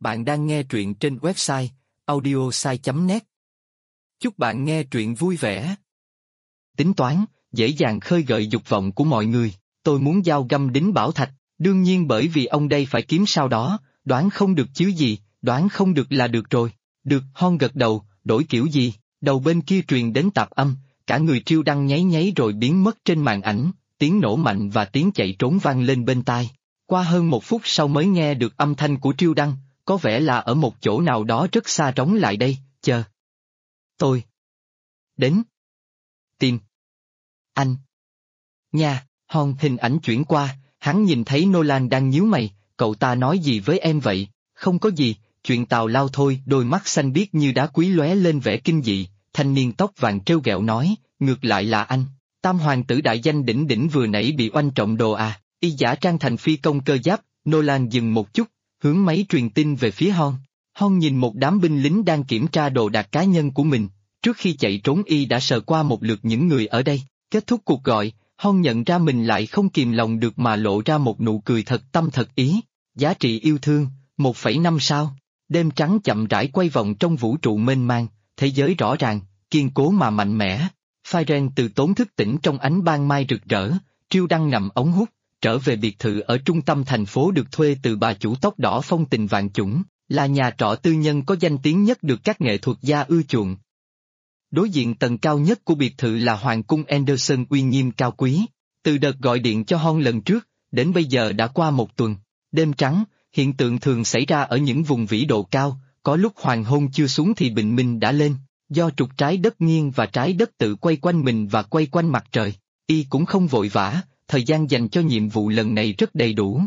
Bạn đang nghe truyện trên website audiosai.net. Chúc bạn nghe truyện vui vẻ. Tính toán, dễ dàng khơi gợi dục vọng của mọi người. Tôi muốn dao găm đính bảo thạch, đương nhiên bởi vì ông đây phải kiếm sao đó, đoán không được chứ gì, đoán không được là được rồi. Được, Hon gật đầu, đổi kiểu gì, đầu bên kia truyền đến tạp âm, cả người Triêu Đăng nháy nháy rồi biến mất trên màn ảnh, tiếng nổ mạnh và tiếng chạy trốn vang lên bên tai. Qua hơn 1 phút sau mới nghe được âm thanh của Triêu Đăng, có vẻ là ở một chỗ nào đó rất xa trống lại đây, chờ. Tôi đến tìm anh. Nha, Hon hình ảnh chuyển qua, hắn nhìn thấy Nolan đang nhíu mày, cậu ta nói gì với em vậy? Không có gì, chuyện tào lao thôi. Đôi mắt xanh biếc như đá quý lóe lên vẻ kinh dị, thanh niên tóc vàng trêu ghẹo nói, ngược lại là anh, tam hoàng tử đại danh đỉnh đỉnh vừa nãy bị oanh trộm đồ à, y giả trang thành phi công cơ giáp. Nolan dừng một chút, hướng máy truyền tin về phía Hon. Hon nhìn một đám binh lính đang kiểm tra đồ đạc cá nhân của mình, trước khi chạy trốn y đã sờ qua một lượt những người ở đây. Kết thúc cuộc gọi, Hon nhận ra mình lại không kìm lòng được mà lộ ra một nụ cười thật tâm thật ý. Giá trị yêu thương, 1,5 sao. Đêm trắng chậm rãi quay vòng trong vũ trụ mênh mang, thế giới rõ ràng, kiên cố mà mạnh mẽ. Phiren từ tốn thức tỉnh trong ánh ban mai rực rỡ, Triêu Đăng ngậm ống hút, trở về biệt thự ở trung tâm thành phố được thuê từ bà chủ tóc đỏ phong tình vạn chủng, là nhà trọ tư nhân có danh tiếng nhất được các nghệ thuật gia ưa chuộng. Đối diện tầng cao nhất của biệt thự là Hoàng cung Anderson uy nghiêm cao quý. Từ đợt gọi điện cho Hon lần trước, đến bây giờ đã qua 1 tuần. Đêm trắng, hiện tượng thường xảy ra ở những vùng vĩ độ cao, có lúc hoàng hôn chưa xuống thì bình minh đã lên, do trục trái đất nghiêng và trái đất tự quay quanh mình và quay quanh mặt trời. Y cũng không vội vã, thời gian dành cho nhiệm vụ lần này rất đầy đủ.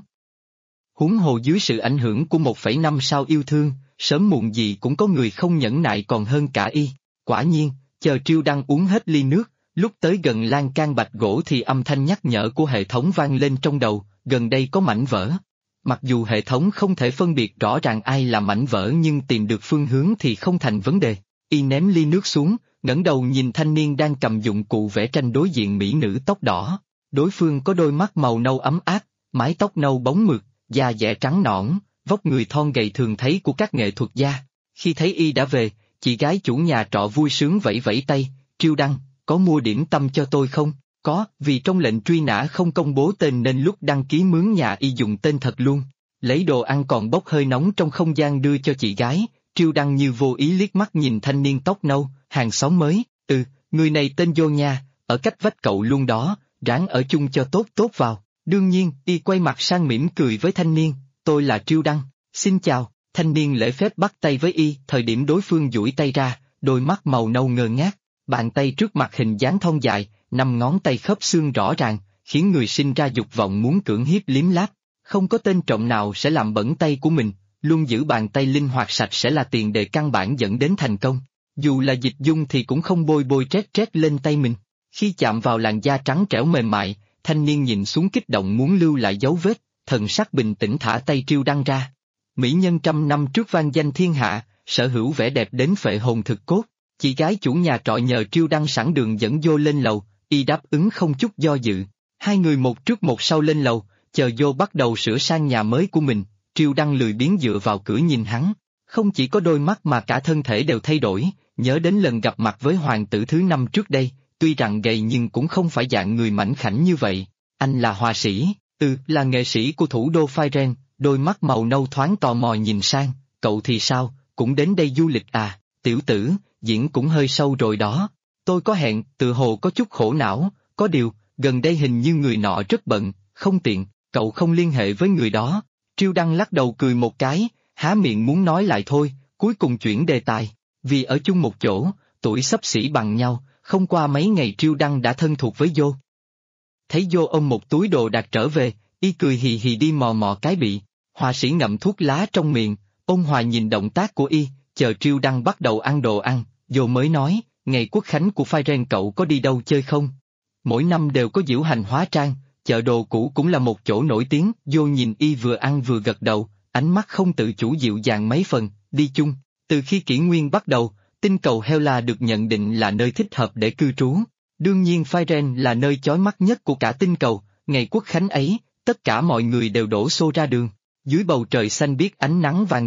Huống hồ dưới sự ảnh hưởng của 1,5 sao yêu thương, sớm muộn gì cũng có người không nhẫn nại còn hơn cả y. Quả nhiên, chờ Triêu Đăng uống hết ly nước, lúc tới gần lan can bạch gỗ thì âm thanh nhắc nhở của hệ thống vang lên trong đầu, gần đây có mảnh vỡ. Mặc dù hệ thống không thể phân biệt rõ ràng ai là mảnh vỡ nhưng tìm được phương hướng thì không thành vấn đề. Y ném ly nước xuống, ngẩng đầu nhìn thanh niên đang cầm dụng cụ vẽ tranh đối diện mỹ nữ tóc đỏ. Đối phương có đôi mắt màu nâu ấm áp, mái tóc nâu bóng mượt, da dẻ trắng nõn, vóc người thon gầy thường thấy của các nghệ thuật gia. Khi thấy y đã về, chị gái chủ nhà trọ vui sướng vẫy vẫy tay, Triêu Đăng, có mua điểm tâm cho tôi không? Có, vì trong lệnh truy nã không công bố tên nên lúc đăng ký mướn nhà y dùng tên thật luôn. Lấy đồ ăn còn bốc hơi nóng trong không gian đưa cho chị gái, Triêu Đăng như vô ý liếc mắt nhìn thanh niên tóc nâu, hàng xóm mới, người này tên Vô nha, ở cách vách cậu luôn đó, ráng ở chung cho tốt tốt vào. Đương nhiên, y quay mặt sang mỉm cười với thanh niên, tôi là Triêu Đăng, xin chào. Thanh niên lễ phép bắt tay với y, thời điểm đối phương duỗi tay ra, đôi mắt màu nâu ngơ ngác, bàn tay trước mặt hình dáng thon dài, 5 ngón tay khớp xương rõ ràng, khiến người sinh ra dục vọng muốn cưỡng hiếp liếm láp. Không có tên trộm nào sẽ làm bẩn tay của mình, luôn giữ bàn tay linh hoạt sạch sẽ là tiền đề căn bản dẫn đến thành công. Dù là dịch dung thì cũng không bôi bôi trét trét lên tay mình. Khi chạm vào làn da trắng trẻo mềm mại, thanh niên nhìn xuống kích động muốn lưu lại dấu vết, thần sắc bình tĩnh thả tay Triêu Đăng ra. Mỹ nhân trăm năm trước vang danh thiên hạ, sở hữu vẻ đẹp đến phệ hồn thực cốt. Chị gái chủ nhà trọ nhờ Triêu Đăng sẵn đường dẫn vô lên lầu, y đáp ứng không chút do dự. Hai người một trước một sau lên lầu, chờ vô bắt đầu sửa sang nhà mới của mình. Triêu Đăng lười biếng dựa vào cửa nhìn hắn, không chỉ có đôi mắt mà cả thân thể đều thay đổi, nhớ đến lần gặp mặt với hoàng tử thứ 5 trước đây, tuy rằng gầy nhưng cũng không phải dạng người mảnh khảnh như vậy. Anh là họa sĩ, là nghệ sĩ của thủ đô Phiren. Đôi mắt màu nâu thoáng tò mò nhìn sang, cậu thì sao, cũng đến đây du lịch à? Tiểu tử, diễn cũng hơi sâu rồi đó. Tôi có hẹn, tự hồ có chút khổ não, có điều, gần đây hình như người nọ rất bận, không tiện, cậu không liên hệ với người đó. Triêu Đăng lắc đầu cười một cái, há miệng muốn nói lại thôi, cuối cùng chuyển đề tài. Vì ở chung một chỗ, tuổi xấp xỉ bằng nhau, không qua mấy ngày Triêu Đăng đã thân thuộc với Vô. Thấy Vô ôm một túi đồ đạc trở về, y cười hì hì đi mò mò cái bị. Họa sĩ ngậm thuốc lá trong miệng, ôn hòa nhìn động tác của y, chờ Triêu Đăng bắt đầu ăn đồ ăn, Vô mới nói, ngày quốc khánh của Phiren cậu có đi đâu chơi không? Mỗi năm đều có diễu hành hóa trang, chợ đồ cũ cũng là một chỗ nổi tiếng. Vô nhìn y vừa ăn vừa gật đầu, ánh mắt không tự chủ dịu dàng mấy phần, đi chung. Từ khi kỷ nguyên bắt đầu, tinh cầu Hela được nhận định là nơi thích hợp để cư trú. Đương nhiên Phiren là nơi chói mắt nhất của cả tinh cầu, ngày quốc khánh ấy, tất cả mọi người đều đổ xô ra đường. Dưới bầu trời xanh biếc ánh nắng vàng rực,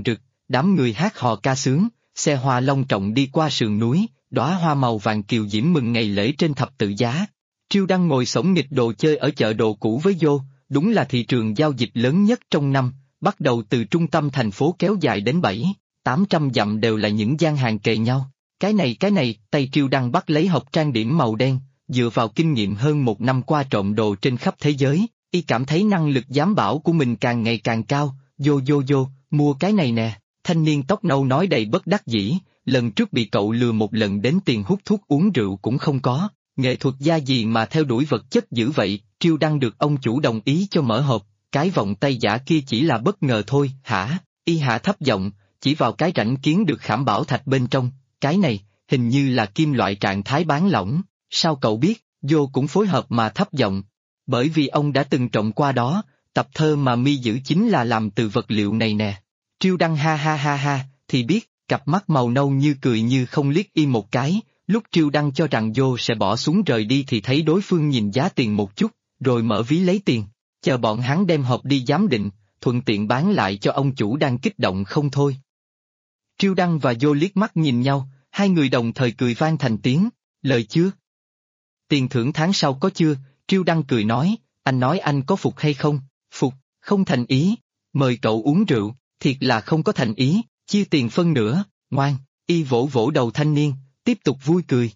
đám người hát hò ca sướng, xe hoa long trọng đi qua sườn núi, đóa hoa màu vàng kiều diễm mừng ngày lễ trên thập tự giá. Triêu Đăng ngồi xổm nghịch đồ chơi ở chợ đồ cũ với Vô, đúng là thị trường giao dịch lớn nhất trong năm, bắt đầu từ trung tâm thành phố kéo dài đến 700-800 dặm đều là những gian hàng kề nhau. Cái này, tay Triêu Đăng bắt lấy hộp trang điểm màu đen, dựa vào kinh nghiệm hơn một năm qua trộm đồ trên khắp thế giới, y cảm thấy năng lực giám bảo của mình càng ngày càng cao. Vô, mua cái này nè, thanh niên tóc nâu nói đầy bất đắc dĩ, lần trước bị cậu lừa một lần đến tiền hút thuốc uống rượu cũng không có, nghệ thuật gia gì mà theo đuổi vật chất dữ vậy. Triêu Đăng được ông chủ đồng ý cho mở hộp, cái vòng tay giả kia chỉ là bất ngờ thôi. Hả? Y hạ thấp giọng, chỉ vào cái rãnh kiến được khảm bảo thạch bên trong, cái này, hình như là kim loại trạng thái bán lỏng. Sao cậu biết? Vô cũng phối hợp mà thấp giọng. Bởi vì ông đã từng trộm qua đó, tập thơ mà mi giữ chính là làm từ vật liệu này nè. Triêu Đăng ha, thì biết, cặp mắt màu nâu như cười như không liếc y một cái, lúc Triêu Đăng cho rằng Vô sẽ bỏ xuống rời đi thì thấy đối phương nhìn giá tiền một chút, rồi mở ví lấy tiền, chờ bọn hắn đem hộp đi giám định, thuận tiện bán lại cho ông chủ đang kích động không thôi. Triêu Đăng và Vô liếc mắt nhìn nhau, hai người đồng thời cười vang thành tiếng. Lời chưa? Tiền thưởng tháng sau có chưa? Triêu Đăng cười nói, anh nói anh có phục hay không? Phục, không thành ý, mời cậu uống rượu, thiệt là không có thành ý, chia tiền phân nửa, ngoan. Y vỗ vỗ đầu thanh niên, tiếp tục vui cười.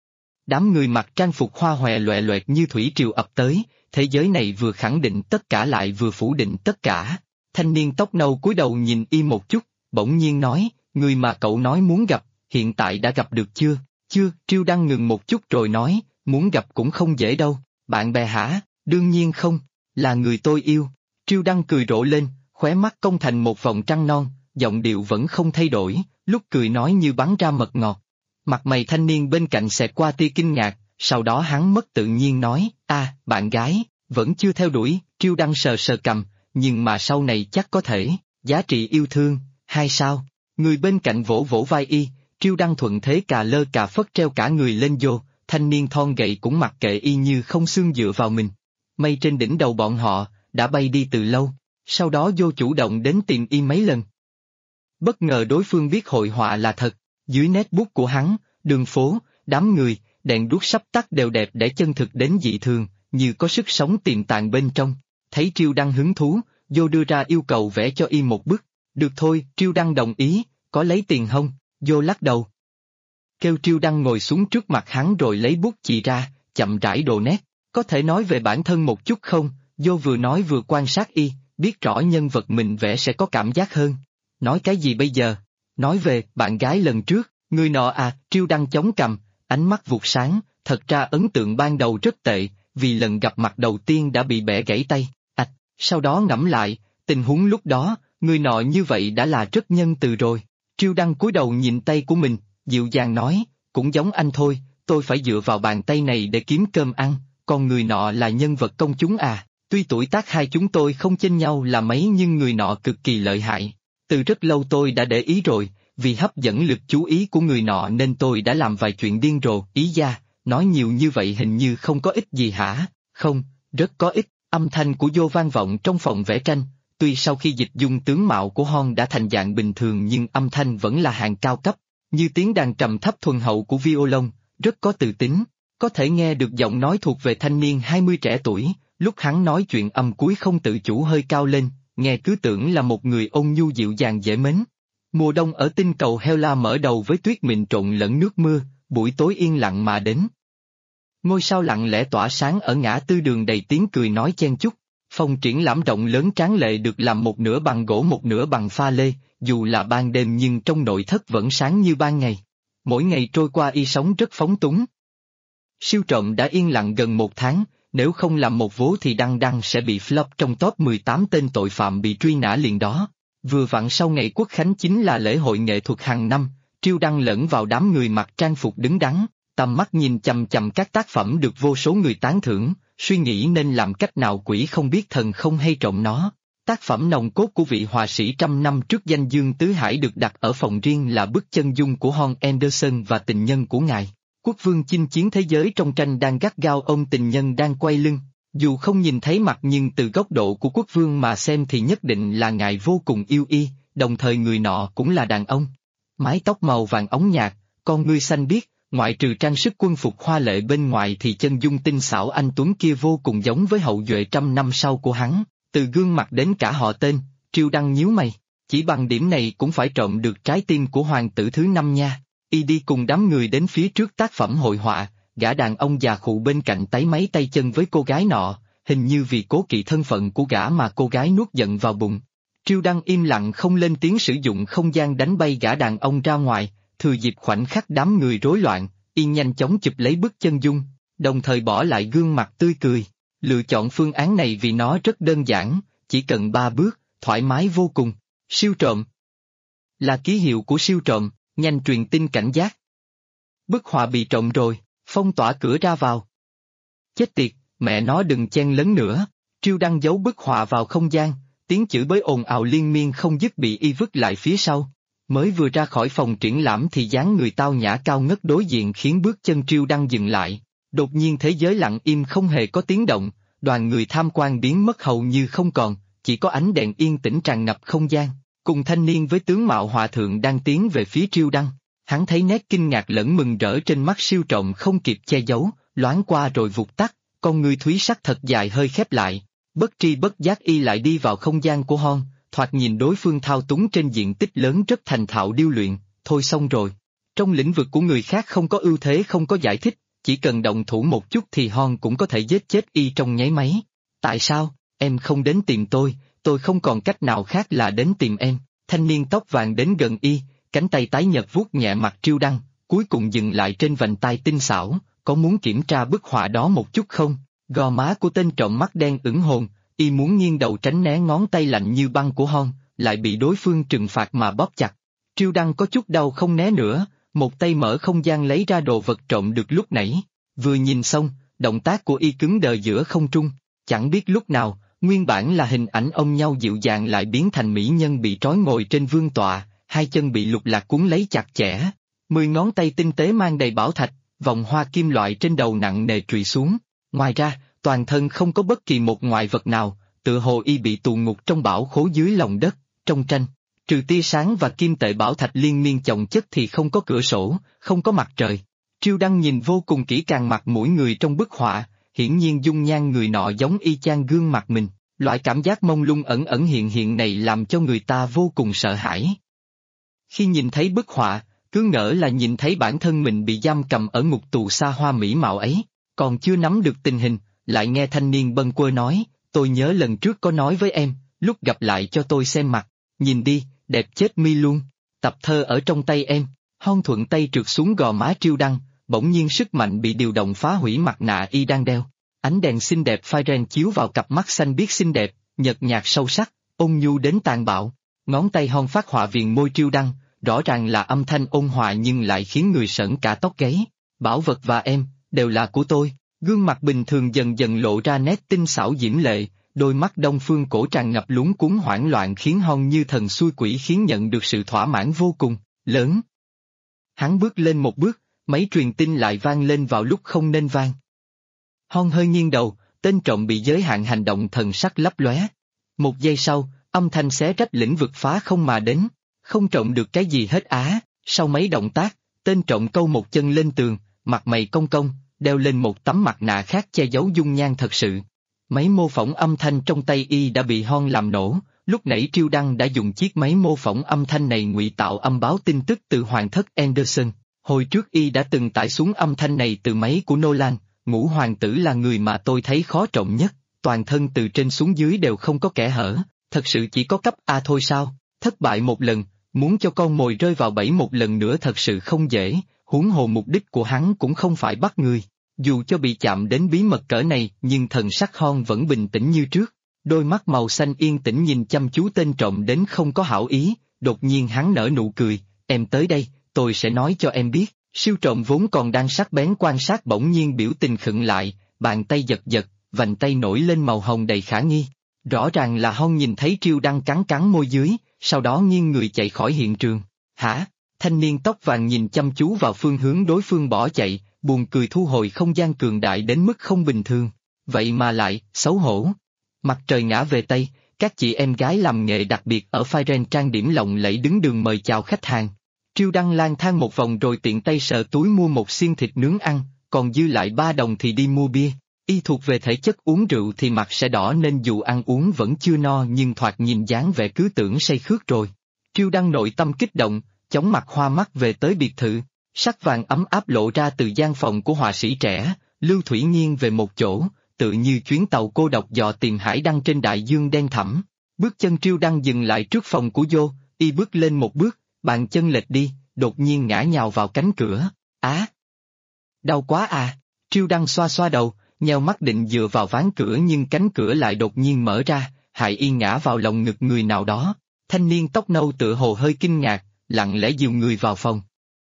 Đám người mặc trang phục hoa hòe loẹ loẹt như thủy triều ập tới, thế giới này vừa khẳng định tất cả lại vừa phủ định tất cả. Thanh niên tóc nâu cúi đầu nhìn y một chút, bỗng nhiên nói, người mà cậu nói muốn gặp, hiện tại đã gặp được chưa? Chưa. Triêu Đăng ngừng một chút rồi nói, muốn gặp cũng không dễ đâu. Bạn bè hả? Đương nhiên không, là người tôi yêu. Triêu Đăng cười rộ lên, khóe mắt cong thành một vòng trăng non, giọng điệu vẫn không thay đổi, lúc cười nói như bắn ra mật ngọt. Mặt mày thanh niên bên cạnh xẹt qua tia kinh ngạc, sau đó hắn mất tự nhiên nói, bạn gái, vẫn chưa theo đuổi. Triêu Đăng sờ sờ cằm, nhưng mà sau này chắc có thể, giá trị yêu thương, hay sao? Người bên cạnh vỗ vỗ vai y, Triêu Đăng thuận thế cà lơ cà phất treo cả người lên Vô, thanh niên thon gậy cũng mặc kệ y như không xương dựa vào mình. Mây trên đỉnh đầu bọn họ, đã bay đi từ lâu, sau đó Vô chủ động đến tìm y mấy lần. Bất ngờ đối phương biết hội họa là thật, dưới nét bút của hắn, đường phố, đám người, đèn đuốc sắp tắt đều đẹp để chân thực đến dị thường, như có sức sống tiềm tàng bên trong. Thấy Triêu Đăng hứng thú, Vô đưa ra yêu cầu vẽ cho y một bức. Được thôi, Triêu Đăng đồng ý, có lấy tiền không? Vô lắc đầu. Kêu Triêu Đăng ngồi xuống trước mặt hắn rồi lấy bút chì ra, chậm rãi đồ nét. Có thể nói về bản thân một chút không? Vô vừa nói vừa quan sát y, biết rõ nhân vật mình vẽ sẽ có cảm giác hơn. Nói cái gì bây giờ? Nói về bạn gái lần trước, người nọ à? Triêu Đăng chống cằm, ánh mắt vụt sáng, thật ra ấn tượng ban đầu rất tệ, vì lần gặp mặt đầu tiên đã bị bẻ gãy tay. Sau đó ngẫm lại, tình huống lúc đó, người nọ như vậy đã là rất nhân từ rồi. Triêu Đăng cúi đầu nhìn tay của mình, dịu dàng nói, cũng giống anh thôi, tôi phải dựa vào bàn tay này để kiếm cơm ăn, còn người nọ là nhân vật công chúng à, tuy tuổi tác hai chúng tôi không chênh nhau là mấy nhưng người nọ cực kỳ lợi hại. Từ rất lâu tôi đã để ý rồi, vì hấp dẫn lực chú ý của người nọ nên tôi đã làm vài chuyện điên rồ. Ý gia, nói nhiều như vậy hình như không có ích gì hả? Không, rất có ích. Âm thanh của Vô vang vọng trong phòng vẽ tranh, tuy sau khi dịch dung tướng mạo của Hon đã thành dạng bình thường nhưng âm thanh vẫn là hàng cao cấp, như tiếng đàn trầm thấp thuần hậu của violon, rất có từ tính, có thể nghe được giọng nói thuộc về thanh niên 20 trẻ tuổi, lúc hắn nói chuyện âm cuối không tự chủ hơi cao lên, nghe cứ tưởng là một người ôn nhu dịu dàng dễ mến. Mùa đông ở tinh cầu Hela mở đầu với tuyết mịn trộn lẫn nước mưa, buổi tối yên lặng mà đến. Ngôi sao lặng lẽ tỏa sáng ở ngã tư đường đầy tiếng cười nói chen chúc. Phòng triển lãm rộng lớn tráng lệ được làm một nửa bằng gỗ một nửa bằng pha lê, dù là ban đêm nhưng trong nội thất vẫn sáng như ban ngày. Mỗi ngày trôi qua y sống rất phóng túng. Siêu trộm đã yên lặng gần một tháng, nếu không làm một vố thì Đăng sẽ bị flop trong top 18 tên tội phạm bị truy nã liền đó. Vừa vặn sau ngày Quốc Khánh chính là lễ hội nghệ thuật hàng năm, Triêu Đăng lẫn vào đám người mặc trang phục đứng đắn, tầm mắt nhìn chằm chằm các tác phẩm được vô số người tán thưởng, suy nghĩ nên làm cách nào quỷ không biết thần không hay trộm nó. Tác phẩm nòng cốt của vị họa sĩ trăm năm trước danh Dương Tứ Hải được đặt ở phòng riêng là bức chân dung của Hon Anderson và tình nhân của ngài. Quốc vương chinh chiến thế giới trong tranh đang gắt gao ôm tình nhân đang quay lưng. Dù không nhìn thấy mặt nhưng từ góc độ của quốc vương mà xem thì nhất định là ngài vô cùng yêu y, đồng thời người nọ cũng là đàn ông. Mái tóc màu vàng óng nhạt, con ngươi xanh biếc, ngoại trừ trang sức quân phục hoa lệ bên ngoài thì chân dung tinh xảo anh tuấn kia vô cùng giống với hậu duệ trăm năm sau của hắn, từ gương mặt đến cả họ tên, Triêu Đăng nhíu mày, chỉ bằng điểm này cũng phải trộm được trái tim của hoàng tử thứ 5 nha. Y đi cùng đám người đến phía trước tác phẩm hội họa, gã đàn ông già khụ bên cạnh táy máy tay chân với cô gái nọ, hình như vì cố kỵ thân phận của gã mà cô gái nuốt giận vào bụng. Triêu Đăng im lặng không lên tiếng, sử dụng không gian đánh bay gã đàn ông ra ngoài, thừa dịp khoảnh khắc đám người rối loạn, y nhanh chóng chụp lấy bức chân dung, đồng thời bỏ lại gương mặt tươi cười. Lựa chọn phương án này vì nó rất đơn giản, chỉ cần 3 bước, thoải mái vô cùng. Siêu trộm là ký hiệu của siêu trộm, nhanh truyền tin cảnh giác. Bức họa bị trộm rồi, phong tỏa cửa ra vào. Chết tiệt, mẹ nó đừng chen lấn nữa. Triêu Đăng giấu bức họa vào không gian, tiếng chửi bới ồn ào liên miên không dứt bị y vứt lại phía sau. Mới vừa ra khỏi phòng triển lãm thì dáng người tao nhã cao ngất đối diện khiến bước chân Triêu Đăng dừng lại. Đột nhiên thế giới lặng im không hề có tiếng động, đoàn người tham quan biến mất hầu như không còn, chỉ có ánh đèn yên tĩnh tràn ngập không gian, cùng thanh niên với tướng mạo hòa thượng đang tiến về phía Triêu Đăng. Hắn thấy nét kinh ngạc lẫn mừng rỡ trên mắt siêu trộm không kịp che giấu, loáng qua rồi vụt tắt, con ngươi thúy sắc thật dài hơi khép lại. Bất tri bất giác y lại đi vào không gian của Hon, thoạt nhìn đối phương thao túng trên diện tích lớn rất thành thạo điêu luyện, thôi xong rồi. Trong lĩnh vực của người khác không có ưu thế không có giải thích, chỉ cần động thủ một chút thì Hon cũng có thể giết chết y trong nháy máy. Tại sao, em không đến tìm tôi không còn cách nào khác là đến tìm em. Thanh niên tóc vàng đến gần y, cánh tay tái nhợt vuốt nhẹ mặt Triêu Đăng, cuối cùng dừng lại trên vành tai tinh xảo, có muốn kiểm tra bức họa đó một chút không? Gò má của tên trộm mắt đen ửng hồn, y muốn nghiêng đầu tránh né ngón tay lạnh như băng của Hon, lại bị đối phương trừng phạt mà bóp chặt. Triêu Đăng có chút đau không né nữa, một tay mở không gian lấy ra đồ vật trộm được lúc nãy, vừa nhìn xong, động tác của y cứng đờ giữa không trung, chẳng biết lúc nào, nguyên bản là hình ảnh ôm nhau dịu dàng lại biến thành mỹ nhân bị trói ngồi trên vương tọa, hai chân bị lục lạc cuốn lấy chặt chẽ, 10 ngón tay tinh tế mang đầy bảo thạch, vòng hoa kim loại trên đầu nặng nề trụy xuống, ngoài ra, toàn thân không có bất kỳ một ngoại vật nào, tựa hồ y bị tù ngục trong bảo khố dưới lòng đất. Trong tranh, trừ tia sáng và kim tệ bảo thạch liên miên chồng chất thì không có cửa sổ, không có mặt trời. Triêu Đăng nhìn vô cùng kỹ càng mặt mũi người trong bức họa, hiển nhiên dung nhan người nọ giống y chang gương mặt mình, loại cảm giác mông lung ẩn ẩn hiện hiện này làm cho người ta vô cùng sợ hãi. Khi nhìn thấy bức họa, cứ ngỡ là nhìn thấy bản thân mình bị giam cầm ở ngục tù xa hoa mỹ mạo ấy, còn chưa nắm được tình hình, lại nghe thanh niên bâng quơ nói, tôi nhớ lần trước có nói với em, lúc gặp lại cho tôi xem mặt, nhìn đi, đẹp chết mi luôn, tập thơ ở trong tay em. Hon thuận tay trượt xuống gò má Triêu Đăng, bỗng nhiên sức mạnh bị điều động phá hủy mặt nạ y đang đeo. Ánh đèn xinh đẹp phai ren chiếu vào cặp mắt xanh biếc xinh đẹp, nhợt nhạt sâu sắc, ôn nhu đến tàn bạo. Ngón tay Hon phát họa viền môi Triêu Đăng, rõ ràng là âm thanh ôn hòa nhưng lại khiến người sởn cả tóc gáy. Bảo vật và em, đều là của tôi. Gương mặt bình thường dần dần lộ ra nét tinh xảo diễm lệ, đôi mắt đông phương cổ tràn ngập luống cuống hoảng loạn khiến Hon như thần xui quỷ khiến nhận được sự thỏa mãn vô cùng, lớn. Hắn bước lên một bước, máy truyền tin lại vang lên vào lúc không nên vang. Hon hơi nghiêng đầu, tên trộm bị giới hạn hành động thần sắc lấp lóe. Một giây sau, âm thanh xé rách lĩnh vực phá không mà đến, không trộm được cái gì hết á. Sau mấy động tác, tên trộm câu một chân lên tường, mặt mày cong cong, đeo lên một tấm mặt nạ khác che giấu dung nhan thật sự. Máy mô phỏng âm thanh trong tay y đã bị Hon làm nổ, lúc nãy Triêu Đăng đã dùng chiếc máy mô phỏng âm thanh này ngụy tạo âm báo tin tức từ hoàng thất Anderson. Hồi trước y đã từng tải xuống âm thanh này từ máy của Nolan, Ngũ hoàng tử là người mà tôi thấy khó trộm nhất, toàn thân từ trên xuống dưới đều không có kẽ hở, thật sự chỉ có cấp A thôi sao, thất bại một lần, muốn cho con mồi rơi vào bẫy một lần nữa thật sự không dễ, huống hồ mục đích của hắn cũng không phải bắt người. Dù cho bị chạm đến bí mật cỡ này nhưng thần sắc Hon vẫn bình tĩnh như trước, đôi mắt màu xanh yên tĩnh nhìn chăm chú tên trộm đến không có hảo ý, đột nhiên hắn nở nụ cười, em tới đây, tôi sẽ nói cho em biết. Siêu trộm vốn còn đang sắc bén quan sát bỗng nhiên biểu tình khựng lại, bàn tay giật giật, vành tay nổi lên màu hồng đầy khả nghi. Rõ ràng là Hon nhìn thấy Triêu Đăng cắn cắn môi dưới, sau đó nghiêng người chạy khỏi hiện trường. Hả? Thanh niên tóc vàng nhìn chăm chú vào phương hướng đối phương bỏ chạy, buồn cười thu hồi không gian cường đại đến mức không bình thường. Vậy mà lại, xấu hổ. Mặt trời ngã về Tây, Các chị em gái làm nghệ đặc biệt ở Firen trang điểm lộng lẫy đứng đường mời chào khách hàng. Triêu Đăng lang thang một vòng rồi tiện tay sờ túi mua một xiên thịt nướng ăn, còn dư lại 3 đồng thì đi mua bia. Y thuộc về thể chất uống rượu thì mặt sẽ đỏ nên dù ăn uống vẫn chưa no nhưng thoạt nhìn dáng vẻ cứ tưởng say khướt rồi. Triêu Đăng nội tâm kích động, chóng mặt hoa mắt về tới biệt thự, sắc vàng ấm áp lộ ra từ gian phòng của họa sĩ trẻ, Lưu Thủy nghiêng về một chỗ, tự như chuyến tàu cô độc dò tìm hải đăng trên đại dương đen thẳm. Bước chân Triêu Đăng dừng lại trước phòng của Vô, y bước lên một bước, bàn chân lệch đi, đột nhiên ngã nhào vào cánh cửa. Á! Đau quá à! Triêu Đăng xoa xoa đầu, nheo mắt định dựa vào ván cửa nhưng cánh cửa lại đột nhiên mở ra, hại y ngã vào lòng ngực người nào đó. Thanh niên tóc nâu tựa hồ hơi kinh ngạc, lặng lẽ dìu người vào phòng.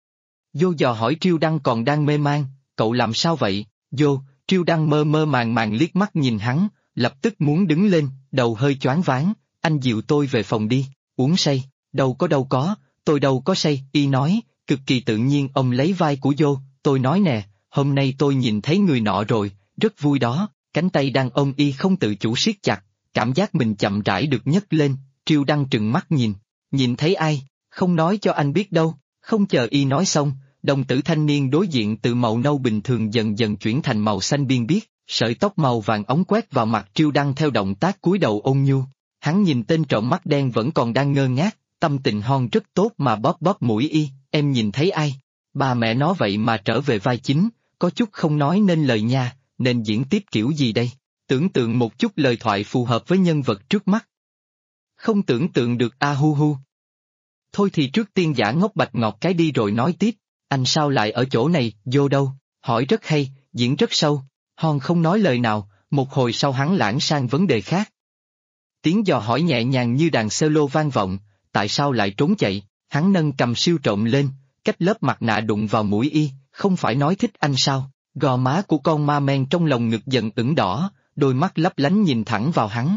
Vô dò hỏi Triêu Đăng còn đang mê man, cậu làm sao vậy? Vô, Triêu Đăng mơ mơ màng màng liếc mắt nhìn hắn, lập tức muốn đứng lên, đầu hơi choáng váng, anh dìu tôi về phòng đi, uống say, đâu có, tôi đâu có say, y nói, cực kỳ tự nhiên ông lấy vai của Vô, tôi nói nè, hôm nay tôi nhìn thấy người nọ rồi, rất vui đó, cánh tay đang ôm y không tự chủ siết chặt, cảm giác mình chậm rãi được nhấc lên, Triêu Đăng trừng mắt nhìn thấy ai, không nói cho anh biết đâu, không chờ y nói xong, đồng tử thanh niên đối diện từ màu nâu bình thường dần dần chuyển thành màu xanh biên biếc, sợi tóc màu vàng óng quét vào mặt Triêu Đăng theo động tác cúi đầu ôn nhu, hắn nhìn tên trộm mắt đen vẫn còn đang ngơ ngác, tâm tình hon rất tốt mà bóp bóp mũi y, em nhìn thấy ai? Ba mẹ nó vậy mà trở về vai chính, có chút không nói nên lời nha, nên diễn tiếp kiểu gì đây? Tưởng tượng một chút lời thoại phù hợp với nhân vật trước mắt. Không tưởng tượng được a hu hu. Thôi thì trước tiên giả ngốc bạch ngọt cái đi rồi nói tiếp, anh sao lại ở chỗ này, Vô đâu? Hỏi rất hay, diễn rất sâu, Hon không nói lời nào, một hồi sau hắn lãng sang vấn đề khác. Tiếng dò hỏi nhẹ nhàng như đàn cello vang vọng, tại sao lại trốn chạy, hắn nâng cầm siêu trộm lên, cách lớp mặt nạ đụng vào mũi y, không phải nói thích anh sao, gò má của con ma men trong lồng ngực dần ửng đỏ, đôi mắt lấp lánh nhìn thẳng vào hắn.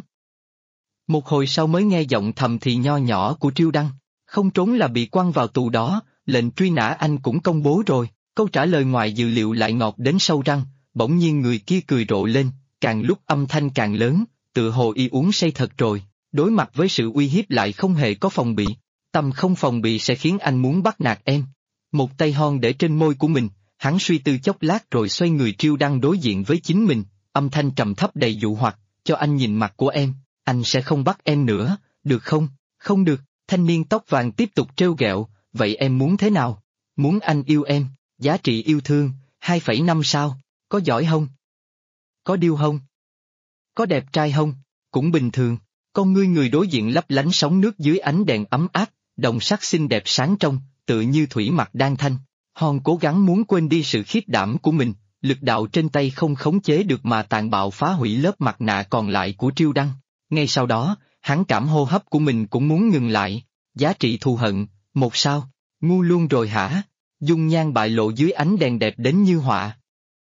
Một hồi sau mới nghe giọng thầm thì nho nhỏ của Triêu Đăng, không trốn là bị quăng vào tù đó, lệnh truy nã anh cũng công bố rồi, câu trả lời ngoài dự liệu lại ngọt đến sâu răng, bỗng nhiên người kia cười rộ lên, càng lúc âm thanh càng lớn, tựa hồ y uống say thật rồi, đối mặt với sự uy hiếp lại không hề có phòng bị, tâm không phòng bị sẽ khiến anh muốn bắt nạt em. Một tay Hon để trên môi của mình, hắn suy tư chốc lát rồi xoay người Triêu Đăng đối diện với chính mình, âm thanh trầm thấp đầy dụ hoặc, cho anh nhìn mặt của em, anh sẽ không bắt em nữa, được không? Không được, thanh niên tóc vàng tiếp tục trêu ghẹo, vậy em muốn thế nào? Muốn anh yêu em, giá trị yêu thương, 2,5 sao, có giỏi không? Có điêu không? Có đẹp trai không? Cũng bình thường, con ngươi người đối diện lấp lánh sóng nước dưới ánh đèn ấm áp, đồng sắc xinh đẹp sáng trong, tựa như thủy mặc đan thanh. Hon cố gắng muốn quên đi sự khiếp đảm của mình, lực đạo trên tay không khống chế được mà tàn bạo phá hủy lớp mặt nạ còn lại của Triêu Đăng. Ngay sau đó, hắn cảm hô hấp của mình cũng muốn ngừng lại, giá trị thù hận, 1 sao, ngu luôn rồi hả? Dung nhan bại lộ dưới ánh đèn đẹp đến như họa.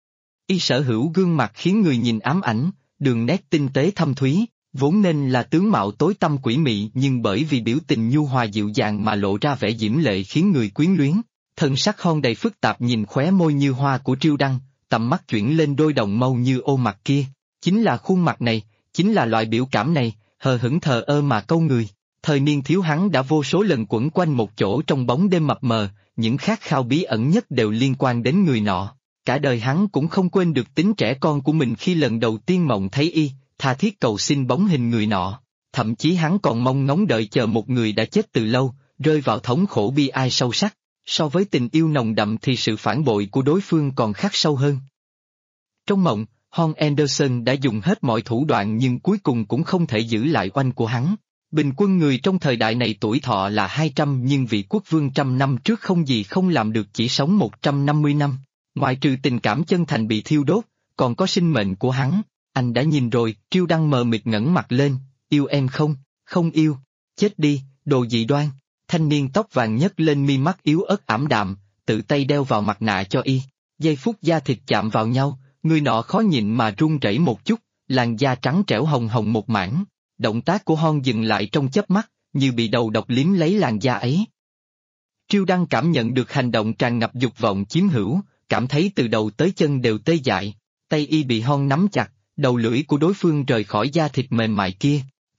Y sở hữu gương mặt khiến người nhìn ám ảnh, đường nét tinh tế thâm thúy, vốn nên là tướng mạo tối tăm quỷ mị nhưng bởi vì biểu tình nhu hòa dịu dàng mà lộ ra vẻ diễm lệ khiến người quyến luyến. Thần sắc Hon đầy phức tạp nhìn khóe môi như hoa của Triêu Đăng, tầm mắt chuyển lên đôi đồng mâu như ô mặt kia, chính là khuôn mặt này, chính là loại biểu cảm này, hờ hững thờ ơ mà câu người. Thời niên thiếu hắn đã vô số lần quẩn quanh một chỗ trong bóng đêm mập mờ, những khát khao bí ẩn nhất đều liên quan đến người nọ. Cả đời hắn cũng không quên được tính trẻ con của mình khi lần đầu tiên mộng thấy y, tha thiết cầu xin bóng hình người nọ. Thậm chí hắn còn mong ngóng đợi chờ một người đã chết từ lâu, rơi vào thống khổ bi ai sâu sắc. So với tình yêu nồng đậm thì sự phản bội của đối phương còn khắc sâu hơn. Trong mộng, Hon Anderson đã dùng hết mọi thủ đoạn nhưng cuối cùng cũng không thể giữ lại oanh của hắn. Bình quân người trong thời đại này tuổi thọ là 200 nhưng vị quốc vương 100 năm trước không gì không làm được chỉ sống 150 năm. Ngoại trừ tình cảm chân thành bị thiêu đốt, còn có sinh mệnh của hắn. Anh đã nhìn rồi, Triêu Đăng mờ mịt ngẩng mặt lên, yêu em không? Không yêu. Chết đi, đồ dị đoan. Thanh niên tóc vàng nhấc lên mi mắt yếu ớt ảm đạm, tự tay đeo vào mặt nạ cho y. Giây phút da thịt chạm vào nhau, người nọ khó nhịn mà run rẩy một chút, làn da trắng trẻo hồng hồng một mảng. Động tác của Hon dừng lại trong chớp mắt, như bị đầu độc liếm lấy làn da ấy. Triêu Đăng cảm nhận được hành động tràn ngập dục vọng chiếm hữu, cảm thấy từ đầu tới chân đều tê dại. Tay y bị Hon nắm chặt, đầu lưỡi của đối phương rời khỏi da thịt mềm mại kia.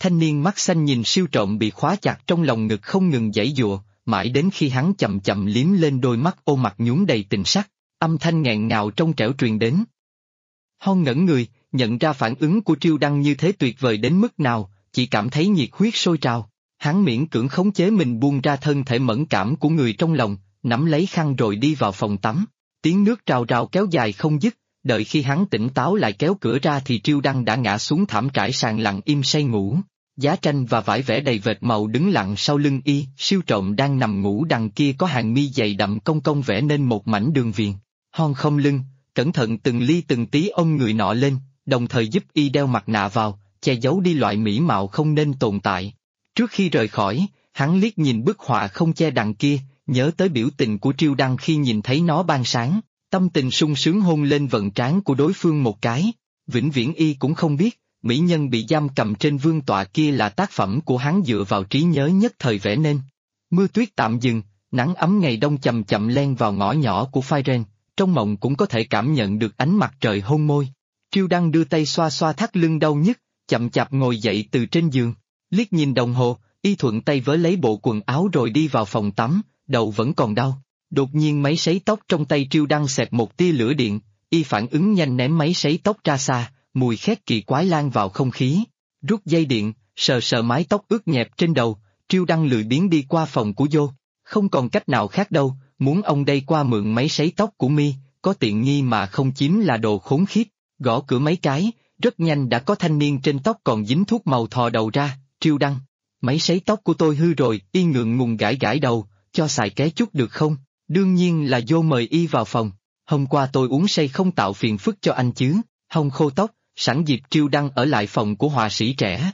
Thanh niên mắt xanh nhìn siêu trộm bị khóa chặt trong lòng ngực không ngừng giãy giụa, mãi đến khi hắn chậm chậm liếm lên đôi mắt ô mặt nhuốm đầy tình sắc, âm thanh nghẹn ngào trong trẻo truyền đến. Hon ngẩn người, nhận ra phản ứng của Triêu Đăng như thế tuyệt vời đến mức nào, chỉ cảm thấy nhiệt huyết sôi trào. Hắn miễn cưỡng khống chế mình buông ra thân thể mẫn cảm của người trong lòng, nắm lấy khăn rồi đi vào phòng tắm. Tiếng nước rào rào kéo dài không dứt, đợi khi hắn tỉnh táo lại kéo cửa ra thì Triêu Đăng đã ngã xuống thảm trải sàn lặng im say ngủ. Giá tranh và vải vẽ đầy vệt màu đứng lặng sau lưng y, siêu trộm đang nằm ngủ đằng kia có hàng mi dày đậm cong cong vẽ nên một mảnh đường viền. Hon không lưng, cẩn thận từng ly từng tí ôm người nọ lên, đồng thời giúp y đeo mặt nạ vào, che giấu đi loại mỹ mạo không nên tồn tại. Trước khi rời khỏi, hắn liếc nhìn bức họa không che đằng kia, nhớ tới biểu tình của Triêu Đăng khi nhìn thấy nó ban sáng, tâm tình sung sướng hôn lên vận trán của đối phương một cái. Vĩnh viễn y cũng không biết, mỹ nhân bị giam cầm trên vương tọa kia là tác phẩm của hắn dựa vào trí nhớ nhất thời vẽ nên. Mưa tuyết tạm dừng, nắng ấm ngày đông chậm chậm len vào ngõ nhỏ của Phairen, trong mộng cũng có thể cảm nhận được ánh mặt trời hôn môi. Triêu Đăng đưa tay xoa xoa thắt lưng đau nhức, chậm chạp ngồi dậy từ trên giường, liếc nhìn đồng hồ, y thuận tay vớ lấy bộ quần áo rồi đi vào phòng tắm, đầu vẫn còn đau. Đột nhiên máy sấy tóc trong tay Triêu Đăng xẹt một tia lửa điện, y phản ứng nhanh ném máy sấy tóc ra xa, mùi khét kỳ quái lan vào không khí. Rút dây điện, sờ sờ mái tóc ướt nhẹp trên đầu, Triêu Đăng lười biếng đi qua phòng của Vô. Không còn cách nào khác đâu, muốn ông đây qua mượn máy sấy tóc của mi, có tiện nghi mà không chiếm là đồ khốn khiếp. Gõ cửa mấy cái, rất nhanh đã có thanh niên trên tóc còn dính thuốc màu thò đầu ra. Triêu Đăng, máy sấy tóc của tôi hư rồi, y ngượng ngùng gãi gãi đầu, cho xài ké chút được không? Đương nhiên là Vô mời y vào phòng. Hôm qua tôi uống say không tạo phiền phức cho anh chứ. Hông khô tóc, sẵn dịp Triêu Đăng ở lại phòng của họa sĩ trẻ.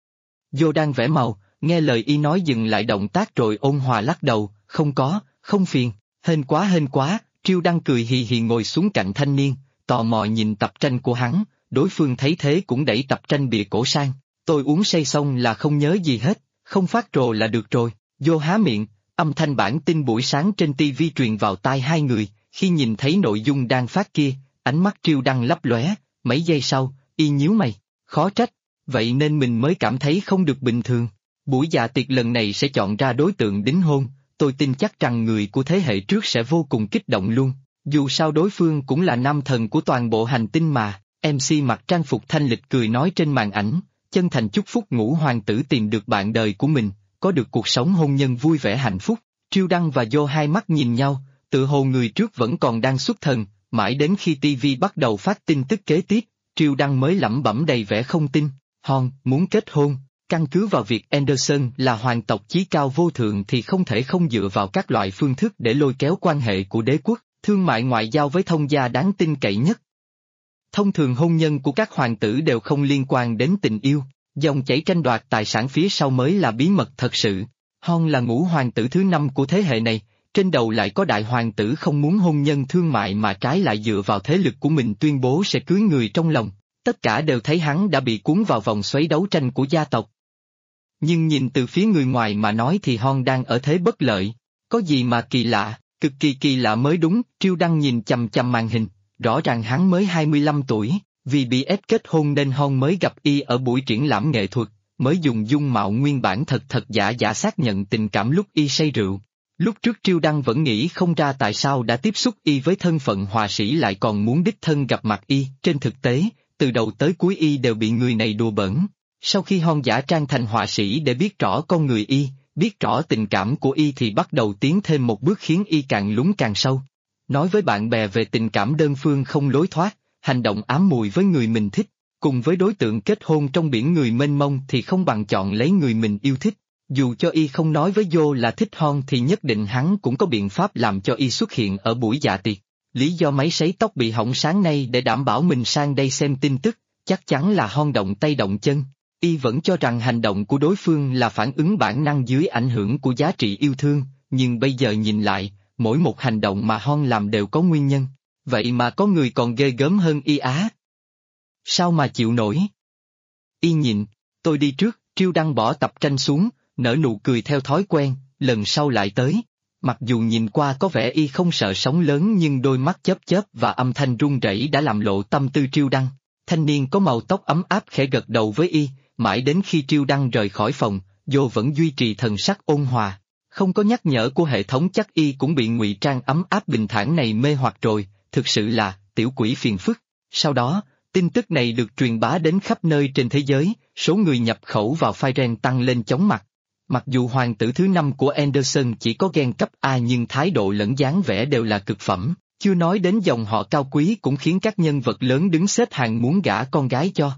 Vô đang vẽ màu, nghe lời y nói dừng lại động tác rồi ôn hòa lắc đầu, không có, không phiền, hên quá, Triêu Đăng cười hì hì ngồi xuống cạnh thanh niên, tò mò nhìn tập tranh của hắn, đối phương thấy thế cũng đẩy tập tranh bìa cổ sang. Tôi uống say xong là không nhớ gì hết, không phát rồ là được rồi. Vô há miệng, âm thanh bản tin buổi sáng trên TV truyền vào tai hai người, khi nhìn thấy nội dung đang phát kia, ánh mắt Triêu Đăng lấp lóe, mấy giây sau, y nhíu mày, khó trách, vậy nên mình mới cảm thấy không được bình thường. Buổi dạ tiệc lần này sẽ chọn ra đối tượng đính hôn, tôi tin chắc rằng người của thế hệ trước sẽ vô cùng kích động luôn, dù sao đối phương cũng là nam thần của toàn bộ hành tinh mà. MC mặc trang phục thanh lịch cười nói trên màn ảnh, chân thành chúc phúc ngũ hoàng tử tìm được bạn đời của mình, có được cuộc sống hôn nhân vui vẻ hạnh phúc. Triêu Đăng và Vô hai mắt nhìn nhau, tự hồ người trước vẫn còn đang xuất thần, mãi đến khi TV bắt đầu phát tin tức kế tiếp, Triêu Đăng mới lẩm bẩm đầy vẻ không tin. Hon muốn kết hôn, căn cứ vào việc Anderson là hoàng tộc chí cao vô thượng thì không thể không dựa vào các loại phương thức để lôi kéo quan hệ của đế quốc, thương mại ngoại giao với thông gia đáng tin cậy nhất. Thông thường hôn nhân của các hoàng tử đều không liên quan đến tình yêu, dòng chảy tranh đoạt tài sản phía sau mới là bí mật thật sự. Hon là ngũ hoàng tử thứ 5 của thế hệ này, trên đầu lại có đại hoàng tử không muốn hôn nhân thương mại mà trái lại dựa vào thế lực của mình tuyên bố sẽ cưới người trong lòng. Tất cả đều thấy hắn đã bị cuốn vào vòng xoáy đấu tranh của gia tộc. Nhưng nhìn từ phía người ngoài mà nói thì Hon đang ở thế bất lợi. Có gì mà kỳ lạ, cực kỳ kỳ lạ mới đúng. Triêu Đăng nhìn chằm chằm màn hình, rõ ràng hắn mới 25 tuổi, vì bị ép kết hôn nên Hon mới gặp y ở buổi triển lãm nghệ thuật, mới dùng dung mạo nguyên bản thật giả xác nhận tình cảm lúc y say rượu. Lúc trước Triêu Đăng vẫn nghĩ không ra tại sao đã tiếp xúc y với thân phận họa sĩ lại còn muốn đích thân gặp mặt y. Trên thực tế, từ đầu tới cuối y đều bị người này đùa bỡn. Sau khi Hon giả trang thành họa sĩ để biết rõ con người y, biết rõ tình cảm của y thì bắt đầu tiến thêm một bước khiến y càng lún càng sâu. Nói với bạn bè về tình cảm đơn phương không lối thoát, hành động ám mùi với người mình thích, cùng với đối tượng kết hôn trong biển người mênh mông thì không bằng chọn lấy người mình yêu thích. Dù cho y không nói với Vô là thích Hon thì nhất định hắn cũng có biện pháp làm cho y xuất hiện ở buổi dạ tiệc. Lý do máy sấy tóc bị hỏng sáng nay để đảm bảo mình sang đây xem tin tức, chắc chắn là Hon động tay động chân. Y vẫn cho rằng hành động của đối phương là phản ứng bản năng dưới ảnh hưởng của giá trị yêu thương, nhưng bây giờ nhìn lại, mỗi một hành động mà Hon làm đều có nguyên nhân. Vậy mà có người còn ghê gớm hơn y á. Sao mà chịu nổi? Y nhịn, tôi đi trước. Triêu Đăng bỏ tập tranh xuống, nở nụ cười theo thói quen, lần sau lại tới. Mặc dù nhìn qua có vẻ y không sợ sóng lớn nhưng đôi mắt chớp chớp và âm thanh run rẩy đã làm lộ tâm tư Triêu Đăng. Thanh niên có màu tóc ấm áp khẽ gật đầu với y, mãi đến khi Triêu Đăng rời khỏi phòng, Vô vẫn duy trì thần sắc ôn hòa. Không có nhắc nhở của hệ thống chắc y cũng bị ngụy trang ấm áp bình thản này mê hoặc rồi, thực sự là tiểu quỷ phiền phức. Sau đó, tin tức này được truyền bá đến khắp nơi trên thế giới, số người nhập khẩu vào Firen tăng lên chóng mặt. Mặc dù hoàng tử thứ 5 của Anderson chỉ có gen cấp A nhưng thái độ lẫn dáng vẻ đều là cực phẩm, chưa nói đến dòng họ cao quý cũng khiến các nhân vật lớn đứng xếp hàng muốn gả con gái cho.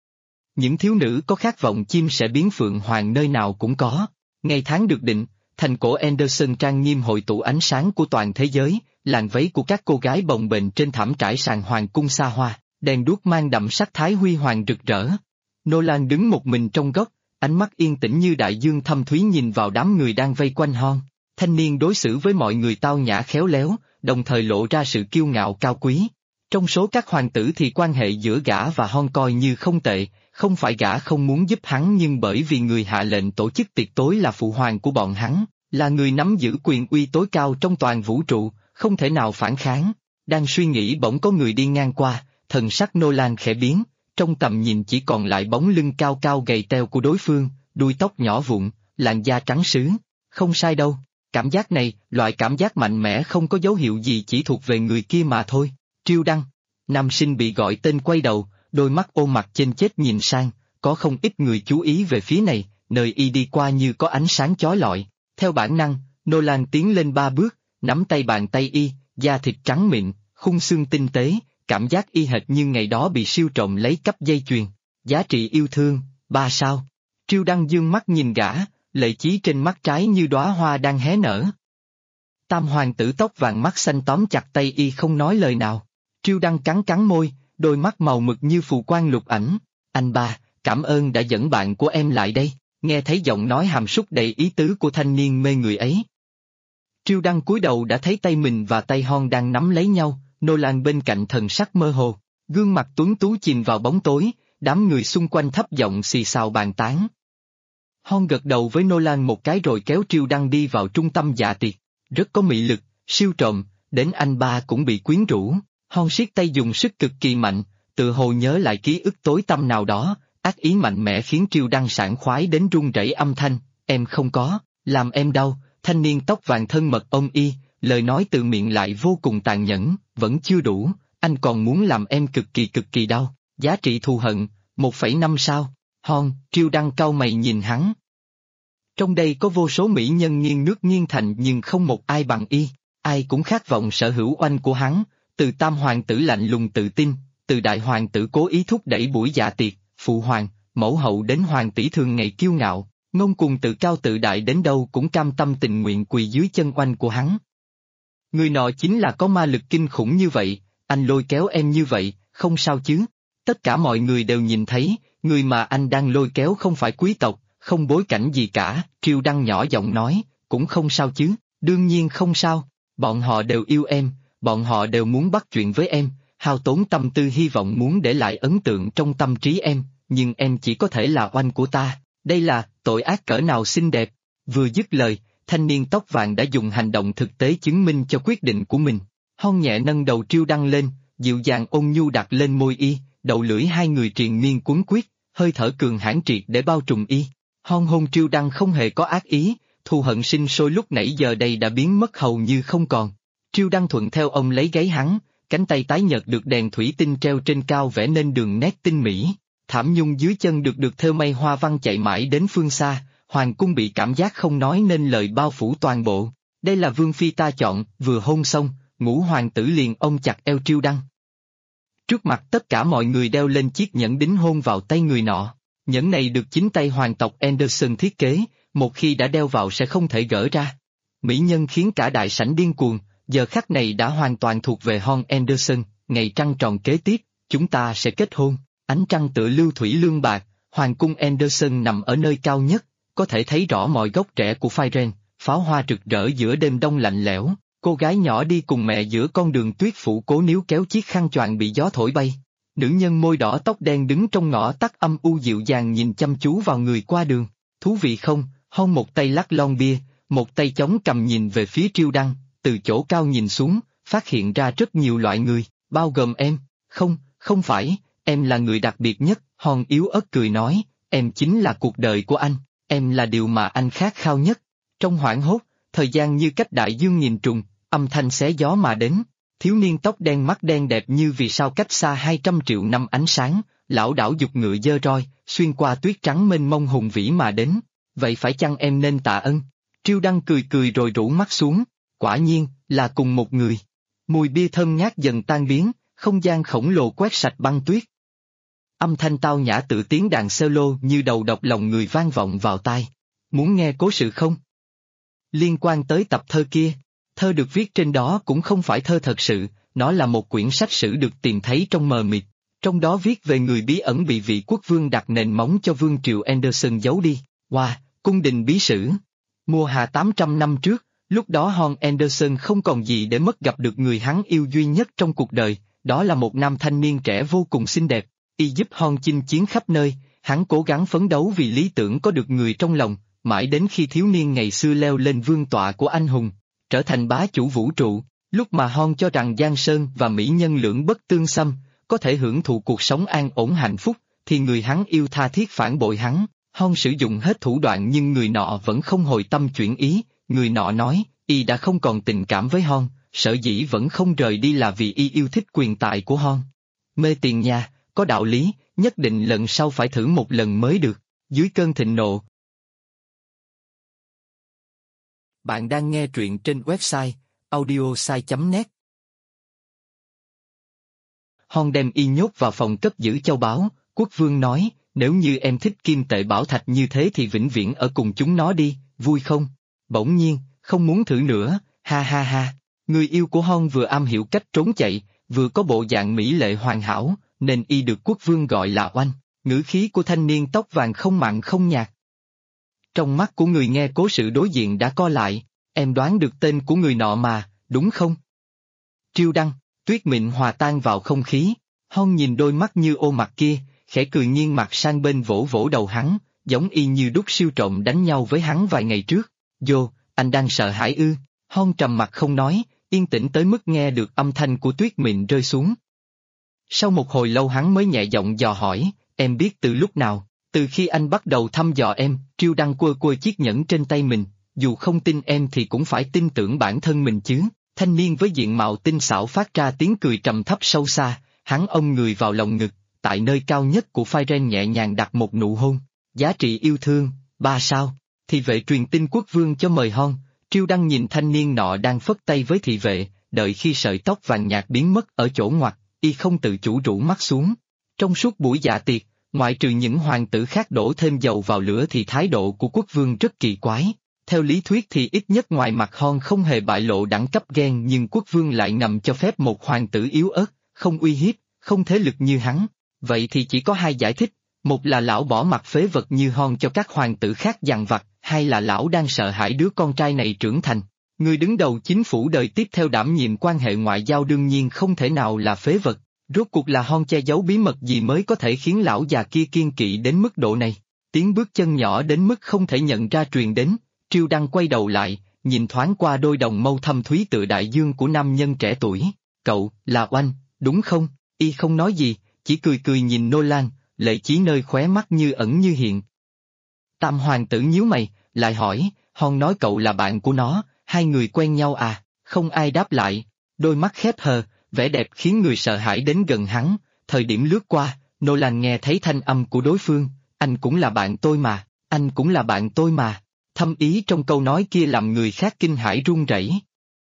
Những thiếu nữ có khát vọng chim sẽ biến phượng hoàng nơi nào cũng có. Ngày tháng được định, thành cổ Anderson trang nghiêm hội tụ ánh sáng của toàn thế giới, làn váy của các cô gái bồng bềnh trên thảm trải sàn hoàng cung xa hoa, đèn đuốc mang đậm sắc thái huy hoàng rực rỡ. Nolan đứng một mình trong góc, ánh mắt yên tĩnh như đại dương thâm thúy nhìn vào đám người đang vây quanh Hon. Thanh niên đối xử với mọi người tao nhã khéo léo, đồng thời lộ ra sự kiêu ngạo cao quý. Trong số các hoàng tử thì quan hệ giữa gã và Hon coi như không tệ, không phải gã không muốn giúp hắn nhưng bởi vì người hạ lệnh tổ chức tiệc tối là phụ hoàng của bọn hắn, là người nắm giữ quyền uy tối cao trong toàn vũ trụ, không thể nào phản kháng. Đang suy nghĩ bỗng có người đi ngang qua, thần sắc Nolan khẽ biến, trong tầm nhìn chỉ còn lại bóng lưng cao cao gầy teo của đối phương, đuôi tóc nhỏ vụn, làn da trắng sứ. Không sai đâu, cảm giác này, loại cảm giác mạnh mẽ không có dấu hiệu gì chỉ thuộc về người kia mà thôi. Triêu Đăng, nam sinh bị gọi tên quay đầu, đôi mắt ôm mặt chênh chết nhìn sang, có không ít người chú ý về phía này, nơi y đi qua như có ánh sáng chói lọi. Theo bản năng, Nolan tiến lên 3 bước, nắm tay bàn tay y, da thịt trắng mịn, khung xương tinh tế, cảm giác y hệt như ngày đó bị siêu trộm lấy cắp dây chuyền. Giá trị yêu thương, 3 sao. Triêu Đăng dương mắt nhìn gã, lệ chí trên mắt trái như đóa hoa đang hé nở. Tam hoàng tử tóc vàng mắt xanh tóm chặt tay y không nói lời nào. Triêu Đăng cắn cắn môi, đôi mắt màu mực như phù quang lục ảnh. Anh ba, cảm ơn đã dẫn bạn của em lại đây. Nghe thấy giọng nói hàm súc đầy ý tứ của thanh niên mê người ấy. Triêu Đăng cúi đầu đã thấy tay mình và tay Hon đang nắm lấy nhau, Nolan bên cạnh thần sắc mơ hồ, gương mặt tuấn tú chìm vào bóng tối, đám người xung quanh thấp giọng xì xào bàn tán. Hon gật đầu với Nolan một cái rồi kéo Triêu Đăng đi vào trung tâm dạ tiệc, rất có mị lực, siêu trộm, đến anh ba cũng bị quyến rũ. Hon siết tay dùng sức cực kỳ mạnh, tự hồ nhớ lại ký ức tối tăm nào đó, ác ý mạnh mẽ khiến Triêu Đăng sảng khoái đến run rẩy âm thanh, em không có, làm em đau. Thanh niên tóc vàng thân mật ôm y, lời nói từ miệng lại vô cùng tàn nhẫn, vẫn chưa đủ, anh còn muốn làm em cực kỳ đau. Giá trị thù hận, 1,5 sao. Hon, Triêu Đăng cau mày nhìn hắn. Trong đây có vô số mỹ nhân nghiêng nước nghiêng thành nhưng không một ai bằng y, ai cũng khát vọng sở hữu oanh của hắn, từ tam hoàng tử lạnh lùng tự tin, từ đại hoàng tử cố ý thúc đẩy buổi dạ tiệc, phụ hoàng, mẫu hậu đến hoàng tỷ thường ngày kiêu ngạo, ngông cuồng tự cao tự đại đến đâu cũng cam tâm tình nguyện quỳ dưới chân oanh của hắn. Người nọ chính là có ma lực kinh khủng như vậy, anh lôi kéo em như vậy, không sao chứ. Tất cả mọi người đều nhìn thấy, người mà anh đang lôi kéo không phải quý tộc, không bối cảnh gì cả. Triêu Đăng nhỏ giọng nói, cũng không sao chứ, đương nhiên không sao, bọn họ đều yêu em, bọn họ đều muốn bắt chuyện với em, hao tốn tâm tư hy vọng muốn để lại ấn tượng trong tâm trí em, nhưng em chỉ có thể là oanh của ta, đây là tội ác cỡ nào xinh đẹp. Vừa dứt lời, thanh niên tóc vàng đã dùng hành động thực tế chứng minh cho quyết định của mình. Hon nhẹ nâng đầu Triêu Đăng lên, dịu dàng ôn nhu đặt lên môi y, đầu lưỡi hai người triền miên cuốn quyết, hơi thở cường hãn triệt để bao trùm y. Hon hôn Triêu Đăng không hề có ác ý, thù hận sinh sôi lúc nãy giờ đây đã biến mất hầu như không còn. Triêu Đăng thuận theo ông lấy gáy hắn, cánh tay tái nhợt được đèn thủy tinh treo trên cao vẽ nên đường nét tinh mỹ, thảm nhung dưới chân được thêu mây hoa văn chạy mãi đến phương xa, hoàng cung bị cảm giác không nói nên lời bao phủ toàn bộ. Đây là vương phi ta chọn, vừa hôn xong, ngũ hoàng tử liền ôm chặt eo Triêu Đăng. Trước mặt tất cả mọi người đeo lên chiếc nhẫn đính hôn vào tay người nọ. Nhẫn này được chính tay hoàng tộc Anderson thiết kế, một khi đã đeo vào sẽ không thể gỡ ra. Mỹ nhân khiến cả đại sảnh điên cuồng, giờ khắc này đã hoàn toàn thuộc về Hon Anderson, ngày trăng tròn kế tiếp, chúng ta sẽ kết hôn. Ánh trăng tựa lưu thủy lương bạc, hoàng cung Anderson nằm ở nơi cao nhất, có thể thấy rõ mọi góc rẽ của Firen, pháo hoa rực rỡ giữa đêm đông lạnh lẽo. Cô gái nhỏ đi cùng mẹ giữa con đường tuyết phủ cố níu kéo chiếc khăn choàng bị gió thổi bay. Nữ nhân môi đỏ tóc đen đứng trong ngõ tắt âm u dịu dàng nhìn chăm chú vào người qua đường. Thú vị không? Hon một tay lắc lon bia, một tay chống cầm nhìn về phía Triêu Đăng, từ chỗ cao nhìn xuống, phát hiện ra rất nhiều loại người, bao gồm em. Không, không phải, em là người đặc biệt nhất. Hon yếu ớt cười nói, em chính là cuộc đời của anh, em là điều mà anh khát khao nhất. Trong hoảng hốt, thời gian như cách đại dương nghìn trùng, âm thanh xé gió mà đến. Thiếu niên tóc đen mắt đen đẹp như vì sao cách xa 200 triệu năm ánh sáng, lão đảo giục ngựa dơ roi, xuyên qua tuyết trắng mênh mông hùng vĩ mà đến. Vậy phải chăng em nên tạ ân? Triêu Đăng cười cười rồi rũ mắt xuống. Quả nhiên, là cùng một người. Mùi bia thơm ngát dần tan biến, không gian khổng lồ quét sạch băng tuyết. Âm thanh tao nhã tự tiếng đàn solo như đầu độc lòng người vang vọng vào tai. Muốn nghe cố sự không? Liên quan tới tập thơ kia, thơ được viết trên đó cũng không phải thơ thật sự, nó là một quyển sách sử được tìm thấy trong mờ mịt. Trong đó viết về người bí ẩn bị vị quốc vương đặt nền móng cho vương triều Anderson giấu đi. Wow, cung đình bí sử. Mùa hạ 800 năm trước, lúc đó Hon Anderson không còn gì để mất gặp được người hắn yêu duy nhất trong cuộc đời, đó là một nam thanh niên trẻ vô cùng xinh đẹp. Y giúp Hon chinh chiến khắp nơi, hắn cố gắng phấn đấu vì lý tưởng có được người trong lòng, mãi đến khi thiếu niên ngày xưa leo lên vương tọa của anh hùng, trở thành bá chủ vũ trụ, lúc mà Hon cho rằng Giang Sơn và mỹ nhân lưỡng bất tương xâm, có thể hưởng thụ cuộc sống an ổn hạnh phúc, thì người hắn yêu tha thiết phản bội hắn. Hon sử dụng hết thủ đoạn nhưng người nọ vẫn không hồi tâm chuyển ý, người nọ nói, y đã không còn tình cảm với Hon, sở dĩ vẫn không rời đi là vì y yêu thích quyền tài của Hon. Mê tiền nha, có đạo lý, nhất định lần sau phải thử một lần mới được. Dưới cơn thịnh nộ. Bạn đang nghe truyện trên website audiosai.net. Hon đem y nhốt vào phòng cất giữ châu báu, quốc vương nói, nếu như em thích kim tệ bảo thạch như thế thì vĩnh viễn ở cùng chúng nó đi, vui không? Bỗng nhiên, không muốn thử nữa, ha ha ha. Người yêu của Hon vừa am hiểu cách trốn chạy, vừa có bộ dạng mỹ lệ hoàn hảo, nên y được quốc vương gọi là Oanh. Ngữ khí của thanh niên tóc vàng không mặn không nhạt. Trong mắt của người nghe cố sự đối diện đã co lại, em đoán được tên của người nọ mà, đúng không? Triêu Đăng, tuyết mịn hòa tan vào không khí, Hon nhìn đôi mắt như ô mặt kia, khẽ cười nghiêng mặt sang bên vỗ vỗ đầu hắn, giống y như đúc siêu trộm đánh nhau với hắn vài ngày trước. Vô, anh đang sợ hãi ư? Hon trầm mặt không nói, yên tĩnh tới mức nghe được âm thanh của tuyết mịn rơi xuống. Sau một hồi lâu hắn mới nhẹ giọng dò hỏi, em biết từ lúc nào? Từ khi anh bắt đầu thăm dò em. Triêu Đăng quơ quơ chiếc nhẫn trên tay mình, dù không tin em thì cũng phải tin tưởng bản thân mình chứ. Thanh niên với diện mạo tinh xảo phát ra tiếng cười trầm thấp sâu xa, hắn ôm người vào lòng ngực, tại nơi cao nhất của phai ren nhẹ nhàng đặt một nụ hôn. Giá trị yêu thương, 3 sao, thị vệ truyền tin quốc vương cho mời Hon. Triêu Đăng nhìn thanh niên nọ đang phất tay với thị vệ, đợi khi sợi tóc vàng nhạt biến mất ở chỗ ngoặt, y không tự chủ rũ mắt xuống. Trong suốt buổi dạ tiệc, ngoại trừ những hoàng tử khác đổ thêm dầu vào lửa thì thái độ của quốc vương rất kỳ quái. Theo lý thuyết thì ít nhất ngoài mặt Hon không hề bại lộ đẳng cấp ghen, nhưng quốc vương lại ngầm cho phép một hoàng tử yếu ớt, không uy hiếp, không thế lực như hắn. Vậy thì chỉ có hai giải thích, một là lão bỏ mặt phế vật như Hon cho các hoàng tử khác dằn vặt, hai là lão đang sợ hãi đứa con trai này trưởng thành. Người đứng đầu chính phủ đời tiếp theo đảm nhiệm quan hệ ngoại giao đương nhiên không thể nào là phế vật. Rốt cuộc là Hon che giấu bí mật gì mới có thể khiến lão già kia kiêng kỵ đến mức độ này? Tiếng bước chân nhỏ đến mức không thể nhận ra truyền đến. Triêu Đăng quay đầu lại, nhìn thoáng qua đôi đồng mâu thâm thúy tựa đại dương của nam nhân trẻ tuổi. Cậu, là Oanh, đúng không? Y không nói gì, chỉ cười cười nhìn Nolan, lệ chí nơi khóe mắt như ẩn như hiện. Tam hoàng tử nhíu mày, lại hỏi, Hon nói cậu là bạn của nó, hai người quen nhau à? Không ai đáp lại, đôi mắt khép hờ, vẻ đẹp khiến người sợ hãi đến gần hắn. Thời điểm lướt qua, Nolan nghe thấy thanh âm của đối phương, anh cũng là bạn tôi mà, anh cũng là bạn tôi mà. Thâm ý trong câu nói kia làm người khác kinh hãi run rẩy.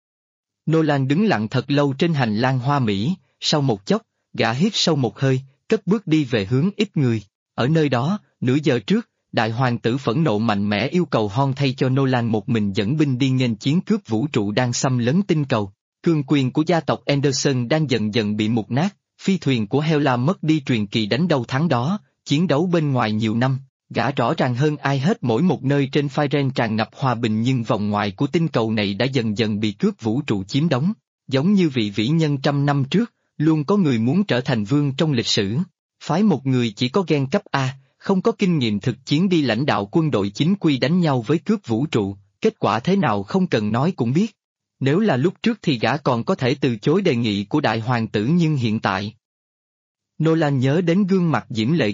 Nolan đứng lặng thật lâu trên hành lang hoa mỹ, sau một chốc, gã hít sâu một hơi, cất bước đi về hướng ít người. Ở nơi đó, nửa giờ trước, đại hoàng tử phẫn nộ mạnh mẽ yêu cầu Hon thay cho Nolan một mình dẫn binh đi nghênh chiến cướp vũ trụ đang xâm lấn tinh cầu. Cương quyền của gia tộc Anderson đang dần dần bị mục nát, phi thuyền của Hela mất đi truyền kỳ đánh đâu thắng đó, chiến đấu bên ngoài nhiều năm. Gã rõ ràng hơn ai hết mỗi một nơi trên phai ren tràn ngập hòa bình nhưng vòng ngoài của tinh cầu này đã dần dần bị cướp vũ trụ chiếm đóng. Giống như vị vĩ nhân trăm năm trước, luôn có người muốn trở thành vương trong lịch sử. Phái một người chỉ có gen cấp A, không có kinh nghiệm thực chiến đi lãnh đạo quân đội chính quy đánh nhau với cướp vũ trụ, kết quả thế nào không cần nói cũng biết. Nếu là lúc trước thì gã còn có thể từ chối đề nghị của đại hoàng tử nhưng hiện tại. Nolan nhớ đến gương mặt diễm lệ kia,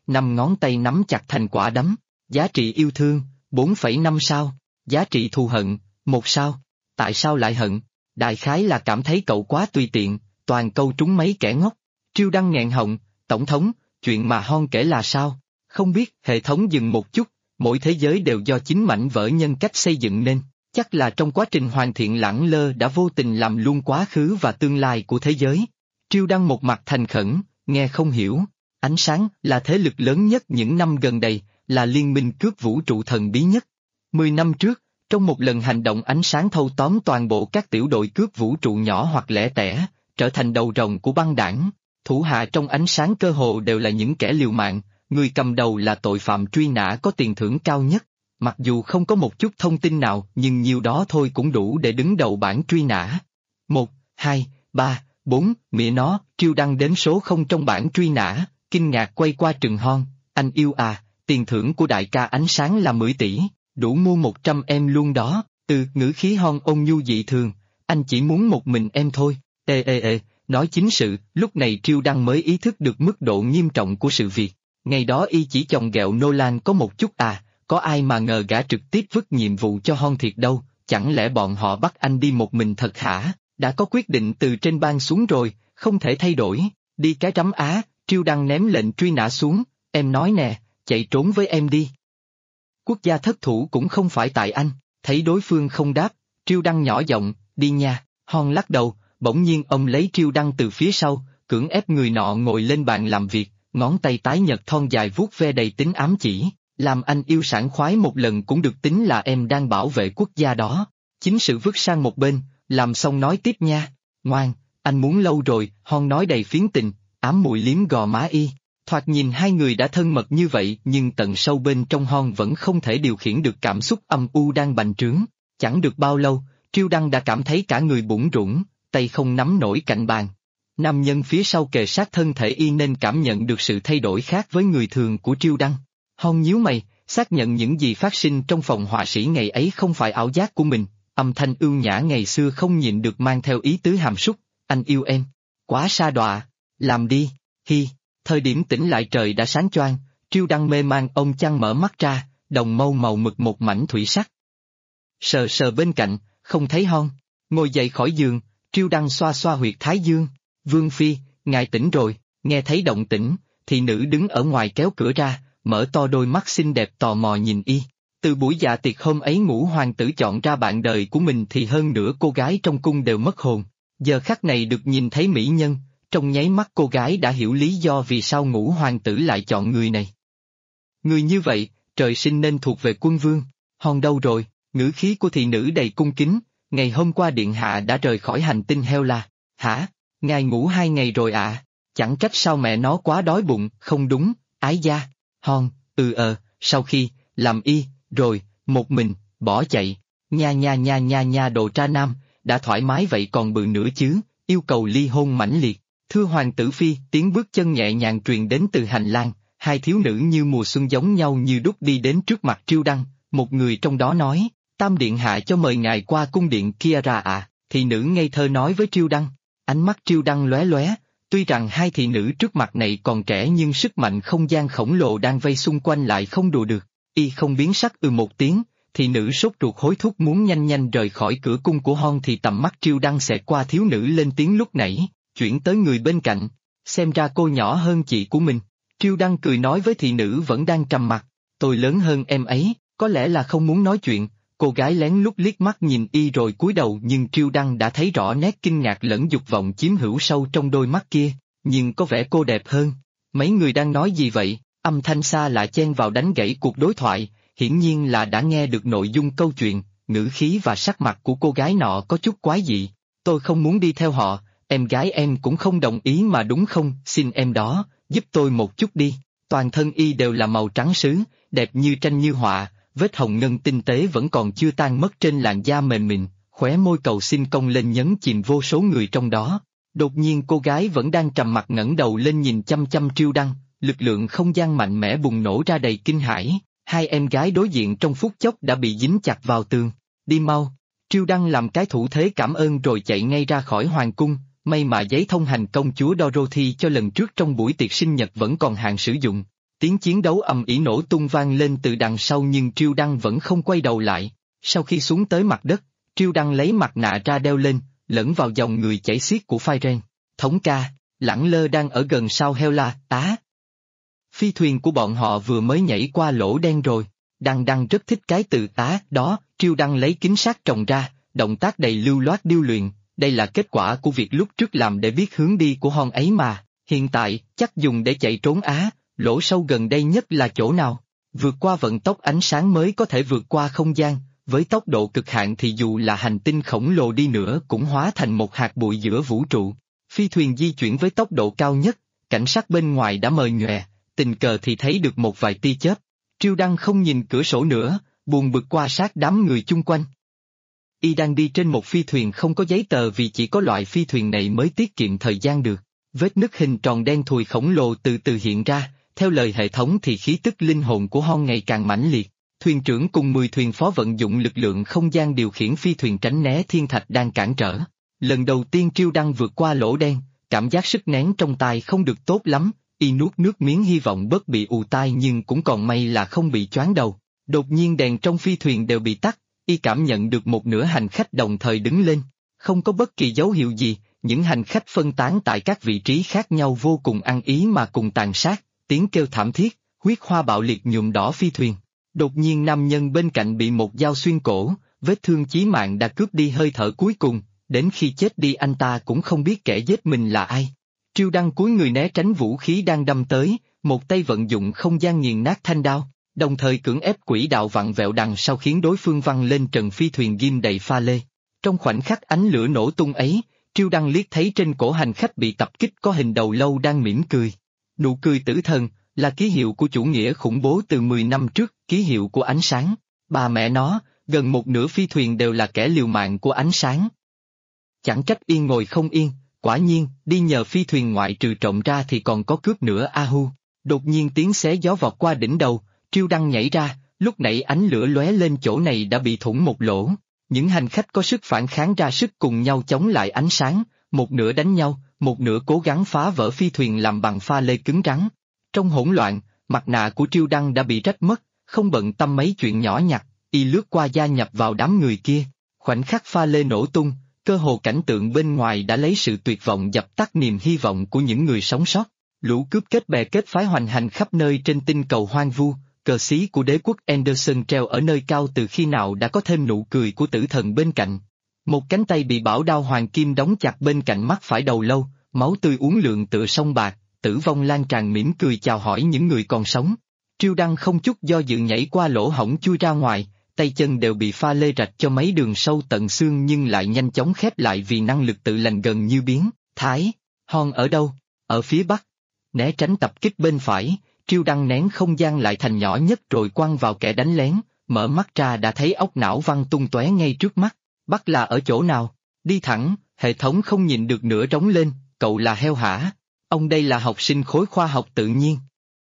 5 ngón tay nắm chặt thành quả đấm. Giá trị yêu thương, 4,5 sao. Giá trị thù hận, 1 sao. Tại sao lại hận? Đại khái là cảm thấy cậu quá tùy tiện, toàn câu trúng mấy kẻ ngốc. Triêu Đăng nghẹn họng, tổng thống, chuyện mà Hon kể là sao? Không biết, hệ thống dừng một chút, mỗi thế giới đều do chính mảnh vỡ nhân cách xây dựng nên. Chắc là trong quá trình hoàn thiện lẳng lơ đã vô tình làm luôn quá khứ và tương lai của thế giới. Triêu Đăng một mặt thành khẩn, nghe không hiểu. Ánh sáng là thế lực lớn nhất những năm gần đây, là liên minh cướp vũ trụ thần bí nhất. 10 năm trước, trong một lần hành động ánh sáng thâu tóm toàn bộ các tiểu đội cướp vũ trụ nhỏ hoặc lẻ tẻ, trở thành đầu rồng của băng đảng. Thủ hạ trong ánh sáng cơ hồ đều là những kẻ liều mạng, người cầm đầu là tội phạm truy nã có tiền thưởng cao nhất. Mặc dù không có một chút thông tin nào nhưng nhiều đó thôi cũng đủ để đứng đầu bảng truy nã. 1, 2, 3, 4, mẹ nó, Triêu Đăng đếm số không trong bảng truy nã, kinh ngạc quay qua Trừng Hon, anh yêu à, tiền thưởng của đại ca ánh sáng là 10 tỷ, đủ mua 100 em luôn đó, ngữ khí Hon ôn nhu dị thường, anh chỉ muốn một mình em thôi, nói chính sự, lúc này Triêu Đăng mới ý thức được mức độ nghiêm trọng của sự việc, ngày đó y chỉ chồng ghẹo Nolan có một chút à. Có ai mà ngờ gã trực tiếp vứt nhiệm vụ cho Hon thiệt đâu, chẳng lẽ bọn họ bắt anh đi một mình thật hả? Đã có quyết định từ trên ban xuống rồi, không thể thay đổi, đi cái rắm á, Triêu Đăng ném lệnh truy nã xuống, em nói nè, chạy trốn với em đi. Quốc gia thất thủ cũng không phải tại anh, thấy đối phương không đáp, Triêu Đăng nhỏ giọng, đi nha, Hon lắc đầu, bỗng nhiên ông lấy Triêu Đăng từ phía sau, cưỡng ép người nọ ngồi lên bàn làm việc, ngón tay tái nhợt thon dài vuốt ve đầy tính ám chỉ. Làm anh yêu sảng khoái một lần cũng được tính là em đang bảo vệ quốc gia đó. Chính sự vứt sang một bên, làm xong nói tiếp nha. Ngoan, anh muốn lâu rồi, Hon nói đầy phiến tình, ám muội liếm gò má y. Thoạt nhìn hai người đã thân mật như vậy nhưng tận sâu bên trong Hon vẫn không thể điều khiển được cảm xúc âm u đang bành trướng. Chẳng được bao lâu, Triêu Đăng đã cảm thấy cả người bủn rủn, tay không nắm nổi cạnh bàn. Nam nhân phía sau kề sát thân thể y nên cảm nhận được sự thay đổi khác với người thường của Triêu Đăng. Hon nhíu mày, xác nhận những gì phát sinh trong phòng họa sĩ ngày ấy không phải ảo giác của mình, âm thanh ưu nhã ngày xưa không nhịn được mang theo ý tứ hàm súc, anh yêu em, quá sa đọa, làm đi, thời điểm tỉnh lại trời đã sáng choang, Triêu Đăng mê man ông chăn mở mắt ra, đồng mâu màu mực một mảnh thủy sắc. Sờ sờ bên cạnh, không thấy Hon, ngồi dậy khỏi giường, Triêu Đăng xoa xoa huyệt thái dương, Vương Phi, ngài tỉnh rồi, nghe thấy động tĩnh, thì nữ đứng ở ngoài kéo cửa ra, mở to đôi mắt xinh đẹp tò mò nhìn y. Từ buổi dạ tiệc hôm ấy Ngũ hoàng tử chọn ra bạn đời của mình thì hơn nửa cô gái trong cung đều mất hồn. Giờ khắc này được nhìn thấy mỹ nhân, trong nháy mắt cô gái đã hiểu lý do vì sao Ngũ hoàng tử lại chọn người này. Người như vậy, trời sinh nên thuộc về quân vương. Hon đâu rồi? Ngữ khí của thị nữ đầy cung kính, ngày hôm qua điện hạ đã rời khỏi hành tinh heo la. Hả? Ngài ngủ 2 ngày rồi ạ? Chẳng trách sao mẹ nó quá đói bụng, không đúng, ái gia. Hon, sau khi, làm y, rồi, một mình, bỏ chạy, nha đồ tra nam, đã thoải mái vậy còn bự nữa chứ, yêu cầu ly hôn mãnh liệt. Thưa hoàng tử phi, tiếng bước chân nhẹ nhàng truyền đến từ hành lang, hai thiếu nữ như mùa xuân giống nhau như đúc đi đến trước mặt Triêu Đăng, một người trong đó nói, Tam điện hạ cho mời ngài qua cung điện kia ra ạ, thị nữ ngây thơ nói với Triêu Đăng, ánh mắt Triêu Đăng lóe lóe. Tuy rằng hai thị nữ trước mặt này còn trẻ nhưng sức mạnh không gian khổng lồ đang vây xung quanh lại không đùa được, y không biến sắc một tiếng, thị nữ sốt ruột hối thúc muốn nhanh nhanh rời khỏi cửa cung của Hon thì tầm mắt Triêu Đăng xẹt qua thiếu nữ lên tiếng lúc nãy, chuyển tới người bên cạnh, xem ra cô nhỏ hơn chị của mình. Triêu Đăng cười nói với thị nữ vẫn đang trầm mặc, tôi lớn hơn em ấy, có lẽ là không muốn nói chuyện. Cô gái lén lút liếc mắt nhìn y rồi cúi đầu nhưng Triêu Đăng đã thấy rõ nét kinh ngạc lẫn dục vọng chiếm hữu sâu trong đôi mắt kia, nhưng có vẻ cô đẹp hơn. Mấy người đang nói gì vậy? Âm thanh xa lạ chen vào đánh gãy cuộc đối thoại, hiển nhiên là đã nghe được nội dung câu chuyện, ngữ khí và sắc mặt của cô gái nọ có chút quái dị. Tôi không muốn đi theo họ, em gái em cũng không đồng ý mà đúng không? Xin em đó, giúp tôi một chút đi. Toàn thân y đều là màu trắng sứ, đẹp như tranh như họa. Vết hồng ngân tinh tế vẫn còn chưa tan mất trên làn da mềm mịn, khóe môi cầu xin cong lên nhấn chìm vô số người trong đó. Đột nhiên cô gái vẫn đang trầm mặc ngẩng đầu lên nhìn chăm chăm Triêu Đăng, lực lượng không gian mạnh mẽ bùng nổ ra đầy kinh hãi, hai em gái đối diện trong phút chốc đã bị dính chặt vào tường. Đi mau! Triêu Đăng làm cái thủ thế cảm ơn rồi chạy ngay ra khỏi hoàng cung, may mà giấy thông hành công chúa Dorothy cho lần trước trong buổi tiệc sinh nhật vẫn còn hạn sử dụng. Tiếng chiến đấu ầm ĩ nổ tung vang lên từ đằng sau nhưng Triêu Đăng vẫn không quay đầu lại. Sau khi xuống tới mặt đất, Triêu Đăng lấy mặt nạ ra đeo lên, lẫn vào dòng người chảy xiết của Phai Ren. Thống ca, Lẳng Lơ đang ở gần sau heo la, tá. Phi thuyền của bọn họ vừa mới nhảy qua lỗ đen rồi. Đăng Đăng rất thích cái từ tá đó. Triêu Đăng lấy kính sát trồng ra, động tác đầy lưu loát điêu luyện. Đây là kết quả của việc lúc trước làm để biết hướng đi của hòn ấy mà. Hiện tại, chắc dùng để chạy trốn á. Lỗ sâu gần đây nhất là chỗ nào? Vượt qua vận tốc ánh sáng mới có thể vượt qua không gian, với tốc độ cực hạn thì dù là hành tinh khổng lồ đi nữa cũng hóa thành một hạt bụi giữa vũ trụ. Phi thuyền di chuyển với tốc độ cao nhất, cảnh sắc bên ngoài đã mờ nhòe, tình cờ thì thấy được một vài tia chớp. Triêu Đăng không nhìn cửa sổ nữa, buồn bực qua sát đám người chung quanh. Y đang đi trên một phi thuyền không có giấy tờ vì chỉ có loại phi thuyền này mới tiết kiệm thời gian được. Vết nứt hình tròn đen thùi khổng lồ từ từ hiện ra, theo lời hệ thống thì khí tức linh hồn của Hon ngày càng mãnh liệt. Thuyền trưởng cùng 10 thuyền phó vận dụng lực lượng không gian điều khiển phi thuyền tránh né thiên thạch đang cản trở. Lần đầu tiên Triêu Đăng vượt qua lỗ đen, cảm giác sức nén trong tai không được tốt lắm, y nuốt nước miếng hy vọng bớt bị ù tai nhưng cũng còn may là không bị choáng đầu. Đột nhiên đèn trong phi thuyền đều bị tắt, y cảm nhận được một nửa hành khách đồng thời đứng lên. Không có bất kỳ dấu hiệu gì, những hành khách phân tán tại các vị trí khác nhau vô cùng ăn ý mà cùng tàn sát, tiếng kêu thảm thiết, huyết hoa bạo liệt nhuộm đỏ phi thuyền. Đột nhiên nam nhân bên cạnh bị một dao xuyên cổ, vết thương chí mạng đã cướp đi hơi thở cuối cùng, đến khi chết đi anh ta cũng không biết kẻ giết mình là ai. Triêu Đăng cúi người né tránh vũ khí đang đâm tới, một tay vận dụng không gian nghiền nát thanh đao, đồng thời cưỡng ép quỹ đạo vặn vẹo đằng sau khiến đối phương văng lên trần phi thuyền ghim đầy pha lê. Trong khoảnh khắc ánh lửa nổ tung ấy, Triêu Đăng liếc thấy trên cổ hành khách bị tập kích có hình đầu lâu đang mỉm cười. Nụ cười tử thần, là ký hiệu của chủ nghĩa khủng bố từ 10 năm trước, ký hiệu của ánh sáng. Bà mẹ nó, gần một nửa phi thuyền đều là kẻ liều mạng của ánh sáng. Chẳng trách yên ngồi không yên, quả nhiên, đi nhờ phi thuyền ngoại trừ trộm ra thì còn có cướp nữa a hu. Đột nhiên tiếng xé gió vọt qua đỉnh đầu, Triêu Đăng nhảy ra, lúc nãy ánh lửa lóe lên chỗ này đã bị thủng một lỗ. Những hành khách có sức phản kháng ra sức cùng nhau chống lại ánh sáng, một nửa đánh nhau, một nửa cố gắng phá vỡ phi thuyền làm bằng pha lê cứng rắn. Trong hỗn loạn, mặt nạ của Triêu Đăng đã bị rách mất, không bận tâm mấy chuyện nhỏ nhặt, y lướt qua gia nhập vào đám người kia. Khoảnh khắc pha lê nổ tung, cơ hồ cảnh tượng bên ngoài đã lấy sự tuyệt vọng dập tắt niềm hy vọng của những người sống sót. Lũ cướp kết bè kết phái hoành hành khắp nơi trên tinh cầu hoang vu, cờ xí của đế quốc Anderson treo ở nơi cao từ khi nào đã có thêm nụ cười của tử thần bên cạnh. Một cánh tay bị bảo đao hoàng kim đóng chặt bên cạnh mắt phải đầu lâu, máu tươi uốn lượn tựa sông bạc, tử vong lan tràn mỉm cười chào hỏi những người còn sống. Triêu Đăng không chút do dự nhảy qua lỗ hổng chui ra ngoài, tay chân đều bị pha lê rạch cho mấy đường sâu tận xương nhưng lại nhanh chóng khép lại vì năng lực tự lành gần như biến thái. Hon ở đâu? Ở phía bắc. Né tránh tập kích bên phải, Triêu Đăng nén không gian lại thành nhỏ nhất rồi quăng vào kẻ đánh lén, mở mắt ra đã thấy óc não văng tung tóe ngay trước mắt. Bắc là ở chỗ nào? Đi thẳng, hệ thống không nhìn được nữa trống lên, cậu là heo hả? Ông đây là học sinh khối khoa học tự nhiên.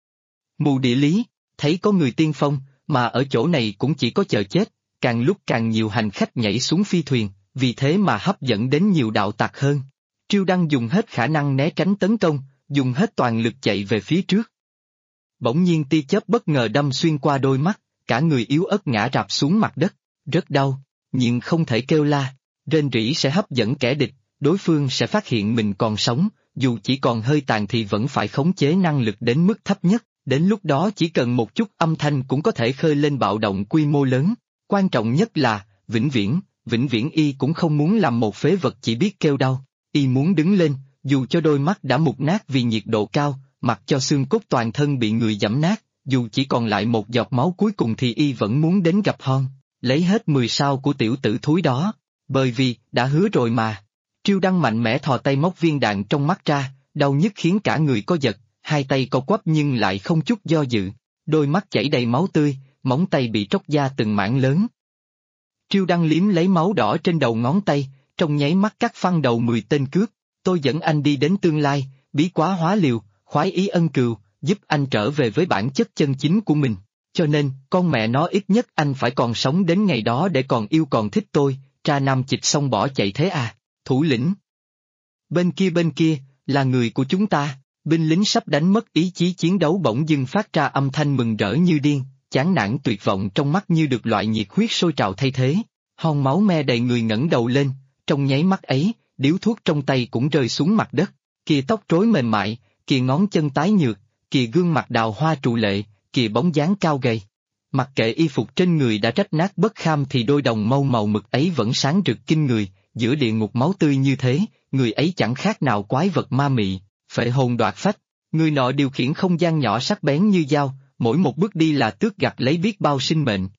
Mù địa lý, thấy có người tiên phong, mà ở chỗ này cũng chỉ có chờ chết, càng lúc càng nhiều hành khách nhảy xuống phi thuyền, vì thế mà hấp dẫn đến nhiều đạo tặc hơn. Triêu Đăng dùng hết khả năng né tránh tấn công, dùng hết toàn lực chạy về phía trước. Bỗng nhiên tia chớp bất ngờ đâm xuyên qua đôi mắt, cả người yếu ớt ngã rạp xuống mặt đất, rất đau, nhưng không thể kêu la, rên rỉ sẽ hấp dẫn kẻ địch, đối phương sẽ phát hiện mình còn sống, dù chỉ còn hơi tàn thì vẫn phải khống chế năng lực đến mức thấp nhất, đến lúc đó chỉ cần một chút âm thanh cũng có thể khơi lên bạo động quy mô lớn. Quan trọng nhất là, vĩnh viễn y cũng không muốn làm một phế vật chỉ biết kêu đau, y muốn đứng lên, dù cho đôi mắt đã mục nát vì nhiệt độ cao, mặc cho xương cốt toàn thân bị người giẫm nát, dù chỉ còn lại một giọt máu cuối cùng thì y vẫn muốn đến gặp Hon, lấy hết 10 sao của tiểu tử thúi đó, bởi vì, đã hứa rồi mà. Triêu Đăng mạnh mẽ thò tay móc viên đạn trong mắt ra, đau nhức khiến cả người co giật, hai tay co quắp nhưng lại không chút do dự, đôi mắt chảy đầy máu tươi, móng tay bị tróc da từng mảng lớn. Triêu Đăng liếm lấy máu đỏ trên đầu ngón tay, trong nháy mắt cắt phăng đầu 10 tên cướp, tôi dẫn anh đi đến tương lai, bí quá hóa liều, khoái ý ân cừu, giúp anh trở về với bản chất chân chính của mình, cho nên, con mẹ nó ít nhất anh phải còn sống đến ngày đó để còn yêu còn thích tôi, tra nam chịch xong bỏ chạy thế à, thủ lĩnh. Bên kia, là người của chúng ta, Binh lính sắp đánh mất ý chí chiến đấu bỗng dưng phát ra âm thanh mừng rỡ như điên, chán nản tuyệt vọng trong mắt như được loại nhiệt huyết sôi trào thay thế. Hòn máu me đầy người ngẩng đầu lên, trong nháy mắt ấy, điếu thuốc trong tay cũng rơi xuống mặt đất. Kìa tóc rối mềm mại, kìa ngón chân tái nhược, kìa gương mặt đào hoa trụ lệ, kìa bóng dáng cao gầy. Mặc kệ y phục trên người đã rách nát bất kham thì đôi đồng mâu màu mực ấy vẫn sáng rực kinh người, giữa địa ngục máu tươi như thế, người ấy chẳng khác nào quái vật ma mị, phệ hồn đoạt phách. Người nọ điều khiển không gian nhỏ sắc bén như dao, mỗi một bước đi là tước gặt lấy biết bao sinh mệnh.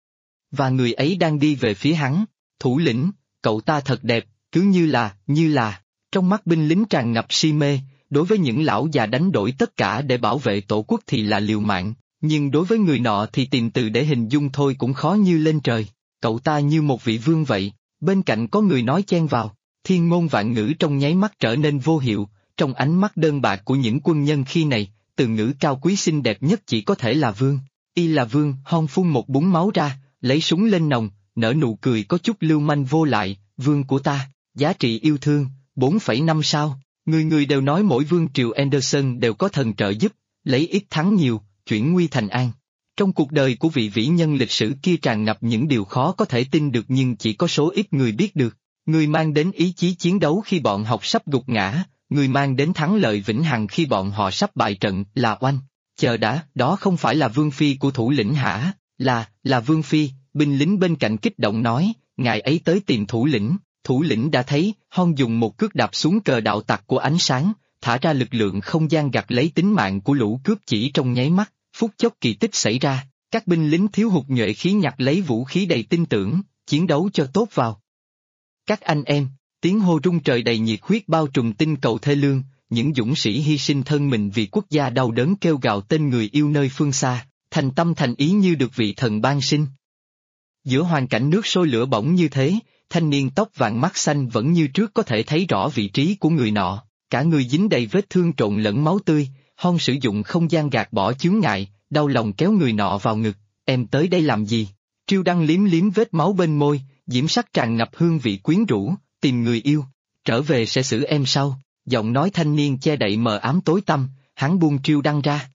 Và người ấy đang đi về phía hắn, thủ lĩnh, cậu ta thật đẹp, cứ như là, trong mắt binh lính tràn ngập si mê, đối với những lão già đánh đổi tất cả để bảo vệ tổ quốc thì là liều mạng, nhưng đối với người nọ thì tìm từ để hình dung thôi cũng khó như lên trời, cậu ta như một vị vương vậy, bên cạnh có người nói chen vào, thiên ngôn vạn ngữ trong nháy mắt trở nên vô hiệu, trong ánh mắt đơn bạc của những quân nhân khi này, từ ngữ cao quý xinh đẹp nhất chỉ có thể là vương, y là vương, Hon phun một búng máu ra, lấy súng lên nòng, nở nụ cười có chút lưu manh vô lại, vương của ta, giá trị yêu thương, 4,5 sao, người người đều nói mỗi vương triều Anderson đều có thần trợ giúp, lấy ít thắng nhiều, chuyển nguy thành an. Trong cuộc đời của vị vĩ nhân lịch sử kia tràn ngập những điều khó có thể tin được nhưng chỉ có số ít người biết được, người mang đến ý chí chiến đấu khi bọn học sắp gục ngã, người mang đến thắng lợi vĩnh hằng khi bọn họ sắp bại trận là Oanh. Chờ đã, đó không phải là vương phi của thủ lĩnh hả? Là vương phi, binh lính bên cạnh kích động nói, ngài ấy tới tìm thủ lĩnh đã thấy, Hon dùng một cước đạp xuống cờ đạo tặc của ánh sáng, thả ra lực lượng không gian gặt lấy tính mạng của lũ cướp chỉ trong nháy mắt, phút chốc kỳ tích xảy ra, các binh lính thiếu hụt nhuệ khí nhặt lấy vũ khí đầy tin tưởng, chiến đấu cho tốt vào. Các anh em, tiếng hô rung trời đầy nhiệt huyết bao trùm tinh cầu thê lương, những dũng sĩ hy sinh thân mình vì quốc gia đau đớn kêu gào tên người yêu nơi phương xa, thành tâm thành ý như được vị thần ban sinh. Giữa hoàn cảnh nước sôi lửa bỏng như thế, thanh niên tóc vàng mắt xanh vẫn như trước có thể thấy rõ vị trí của người nọ, cả người dính đầy vết thương trộn lẫn máu tươi, Hon sử dụng không gian gạt bỏ chướng ngại, đau lòng kéo người nọ vào ngực, em tới đây làm gì? Triêu Đăng liếm liếm vết máu bên môi, diễm sắc tràn ngập hương vị quyến rũ, tìm người yêu, trở về sẽ xử em sau, giọng nói thanh niên che đậy mờ ám tối tăm, hắn buông Triêu Đăng ra.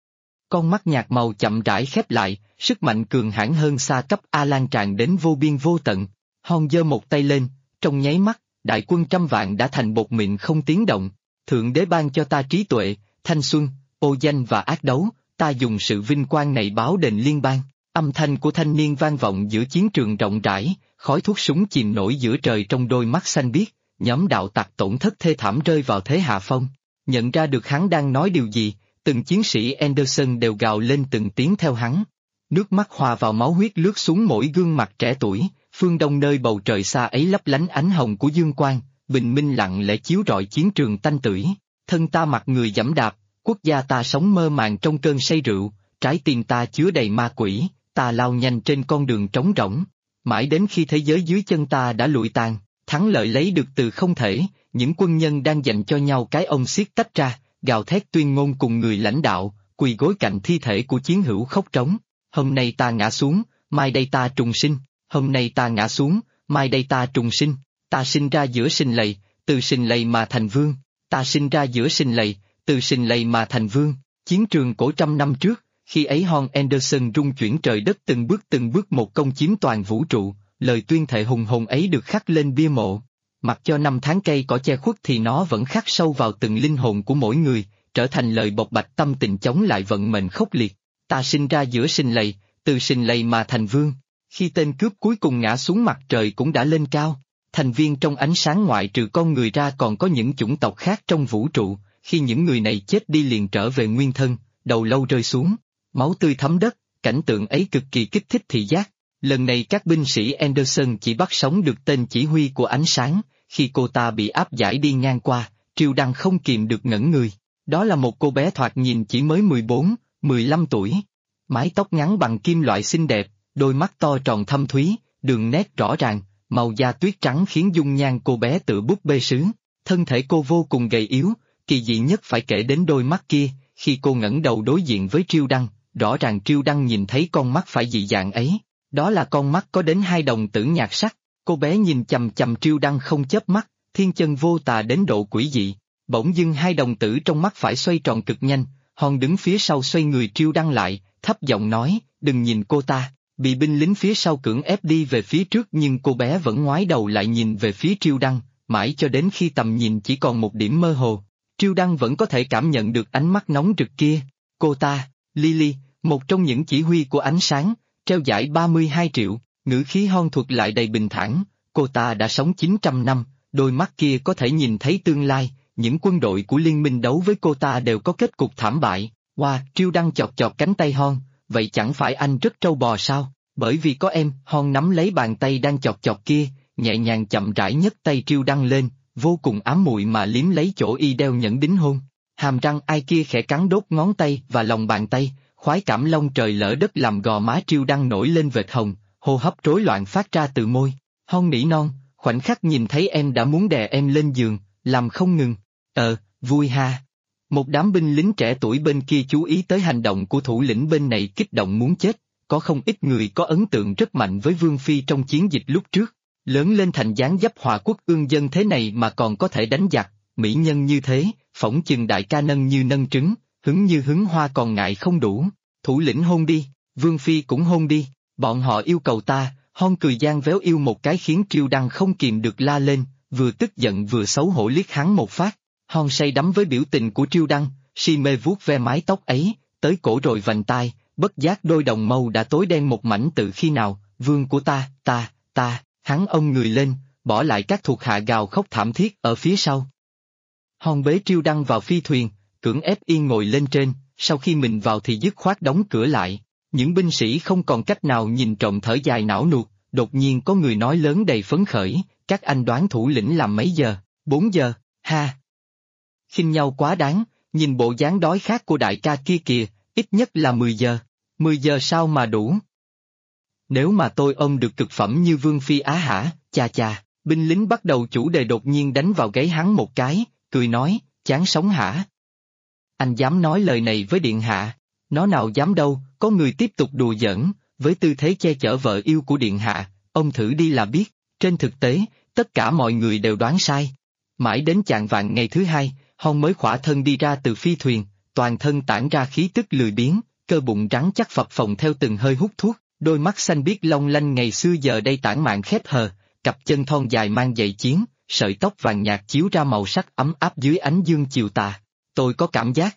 Con mắt nhạt màu chậm rãi khép lại, sức mạnh cường hãn hơn xa cấp A lan tràn đến vô biên vô tận. Hon giơ một tay lên, trong nháy mắt, đại quân trăm vạn đã thành bột mịn không tiếng động. Thượng đế ban cho ta trí tuệ, thanh xuân, ô danh và ác đấu, ta dùng sự vinh quang này báo đền liên bang. Âm thanh của thanh niên vang vọng giữa chiến trường rộng rãi, khói thuốc súng chìm nổi giữa trời trong đôi mắt xanh biếc, nhóm đạo tặc tổn thất thê thảm rơi vào thế hạ phong. Nhận ra được hắn đang nói điều gì, từng chiến sĩ Anderson đều gào lên từng tiếng theo hắn. Nước mắt hòa vào máu huyết lướt xuống mỗi gương mặt trẻ tuổi, phương đông nơi bầu trời xa ấy lấp lánh ánh hồng của dương quang, bình minh lặng lẽ chiếu rọi chiến trường tanh tưởi. Thân ta mặc người giẫm đạp, quốc gia ta sống mơ màng trong cơn say rượu, trái tim ta chứa đầy ma quỷ, ta lao nhanh trên con đường trống rỗng. Mãi đến khi thế giới dưới chân ta đã lụi tàn, thắng lợi lấy được từ không thể, những quân nhân đang dành cho nhau cái ông xiết tách ra, gào thét tuyên ngôn cùng người lãnh đạo, quỳ gối cạnh thi thể của chiến hữu khóc trống. Hôm nay ta ngã xuống, mai đây ta trùng sinh, hôm nay ta ngã xuống, mai đây ta trùng sinh, ta sinh ra giữa sình lầy, từ sình lầy mà thành vương, ta sinh ra giữa sình lầy, từ sình lầy mà thành vương. Chiến trường cổ trăm năm trước, khi ấy Hon Anderson rung chuyển trời đất từng bước một công chiếm toàn vũ trụ, lời tuyên thệ hùng hồn ấy được khắc lên bia mộ. Mặc cho năm tháng cây cỏ che khuất thì nó vẫn khắc sâu vào từng linh hồn của mỗi người, trở thành lời bộc bạch tâm tình chống lại vận mệnh khốc liệt. Ta sinh ra giữa sình lầy, từ sình lầy mà thành vương. Khi tên cướp cuối cùng ngã xuống mặt trời cũng đã lên cao. Thành viên trong ánh sáng ngoại trừ con người ra còn có những chủng tộc khác trong vũ trụ, khi những người này chết đi liền trở về nguyên thân, đầu lâu rơi xuống, máu tươi thấm đất, cảnh tượng ấy cực kỳ kích thích thị giác. Lần này các binh sĩ Anderson chỉ bắt sống được tên chỉ huy của ánh sáng, khi cô ta bị áp giải đi ngang qua, Triều Đăng không kìm được ngẩn người. Đó là một cô bé thoạt nhìn chỉ mới 14, 15 tuổi. Mái tóc ngắn bằng kim loại xinh đẹp, đôi mắt to tròn thâm thúy, đường nét rõ ràng, màu da tuyết trắng khiến dung nhan cô bé tựa búp bê sứ. Thân thể cô vô cùng gầy yếu, kỳ dị nhất phải kể đến đôi mắt kia, khi cô ngẩng đầu đối diện với Triêu Đăng, rõ ràng Triêu Đăng nhìn thấy con mắt phải dị dạng ấy. Đó là con mắt có đến 2 đồng tử nhạt sắc, cô bé nhìn chằm chằm Triêu Đăng không chớp mắt, thiên chân vô tà đến độ quỷ dị. Bỗng dưng hai đồng tử trong mắt phải xoay tròn cực nhanh, Hon đứng phía sau xoay người Triêu Đăng lại, thấp giọng nói, đừng nhìn cô ta, bị binh lính phía sau cưỡng ép đi về phía trước nhưng cô bé vẫn ngoái đầu lại nhìn về phía Triêu Đăng, mãi cho đến khi tầm nhìn chỉ còn một điểm mơ hồ. Triêu Đăng vẫn có thể cảm nhận được ánh mắt nóng rực kia. Cô ta, Lily, một trong những chỉ huy của ánh sáng, treo giải 32 triệu, ngữ khí Hon thuật lại đầy bình thản, cô ta đã sống 900 năm, đôi mắt kia có thể nhìn thấy tương lai, những quân đội của liên minh đấu với cô ta đều có kết cục thảm bại. Wow, Triêu Đăng chọt chọt cánh tay Hon, vậy chẳng phải anh rất trâu bò sao? Bởi vì có em, Hon nắm lấy bàn tay đang chọt chọt kia, nhẹ nhàng chậm rãi nhấc tay Triêu Đăng lên, vô cùng ám muội mà liếm lấy chỗ y đeo nhẫn đính hôn. Hàm răng ai kia khẽ cắn đốt ngón tay và lòng bàn tay, khoái cảm lông trời lỡ đất làm gò má Triêu Đăng nổi lên vệt hồng, hô hấp rối loạn phát ra từ môi. Hon nỉ non, khoảnh khắc nhìn thấy em đã muốn đè em lên giường, làm không ngừng. Vui ha. Một đám binh lính trẻ tuổi bên kia chú ý tới hành động của thủ lĩnh bên này kích động muốn chết, có không ít người có ấn tượng rất mạnh với Vương Phi trong chiến dịch lúc trước. Lớn lên thành dáng dấp Hòa Quốc ương dân thế này mà còn có thể đánh giặc, mỹ nhân như thế, phỏng chừng đại ca nâng như nâng trứng, hứng như hứng hoa còn ngại không đủ. Thủ lĩnh hôn đi, Vương Phi cũng hôn đi, bọn họ yêu cầu ta. Hon cười gian véo yêu một cái khiến Triêu Đăng không kìm được la lên, vừa tức giận vừa xấu hổ liếc hắn một phát. Hon say đắm với biểu tình của Triêu Đăng, si mê vuốt ve mái tóc ấy, tới cổ rồi vành tai, bất giác đôi đồng mâu đã tối đen một mảnh từ khi nào, vương của ta, hắn ôm người lên, bỏ lại các thuộc hạ gào khóc thảm thiết ở phía sau. Hon bế Triêu Đăng vào phi thuyền, cưỡng ép yên ngồi lên trên, sau khi mình vào thì dứt khoát đóng cửa lại. Những binh sĩ không còn cách nào nhìn trộm thở dài não nuột, đột nhiên có người nói lớn đầy phấn khởi, các anh đoán thủ lĩnh làm mấy giờ? 4 giờ, ha. Khinh nhau quá đáng, nhìn bộ dáng đói khát của đại ca kia kìa, ít nhất là 10 giờ. 10 giờ sao mà đủ? Nếu mà tôi ôm được cực phẩm như Vương Phi á hả, chà, binh lính bắt đầu chủ đề đột nhiên đánh vào gáy hắn một cái, cười nói, chán sống hả? Anh dám nói lời này với điện hạ? Nó nào dám đâu, có người tiếp tục đùa giỡn, với tư thế che chở vợ yêu của điện hạ, ông thử đi là biết, trên thực tế, tất cả mọi người đều đoán sai. Mãi đến chạng vạng ngày thứ hai, Hon mới khỏa thân đi ra từ phi thuyền, toàn thân tản ra khí tức lười biếng, cơ bụng rắn chắc phập phồng theo từng hơi hút thuốc, đôi mắt xanh biếc long lanh ngày xưa giờ đây tản mạn khép hờ, cặp chân thon dài mang giày chiến, sợi tóc vàng nhạt chiếu ra màu sắc ấm áp dưới ánh dương chiều tà. Tôi có cảm giác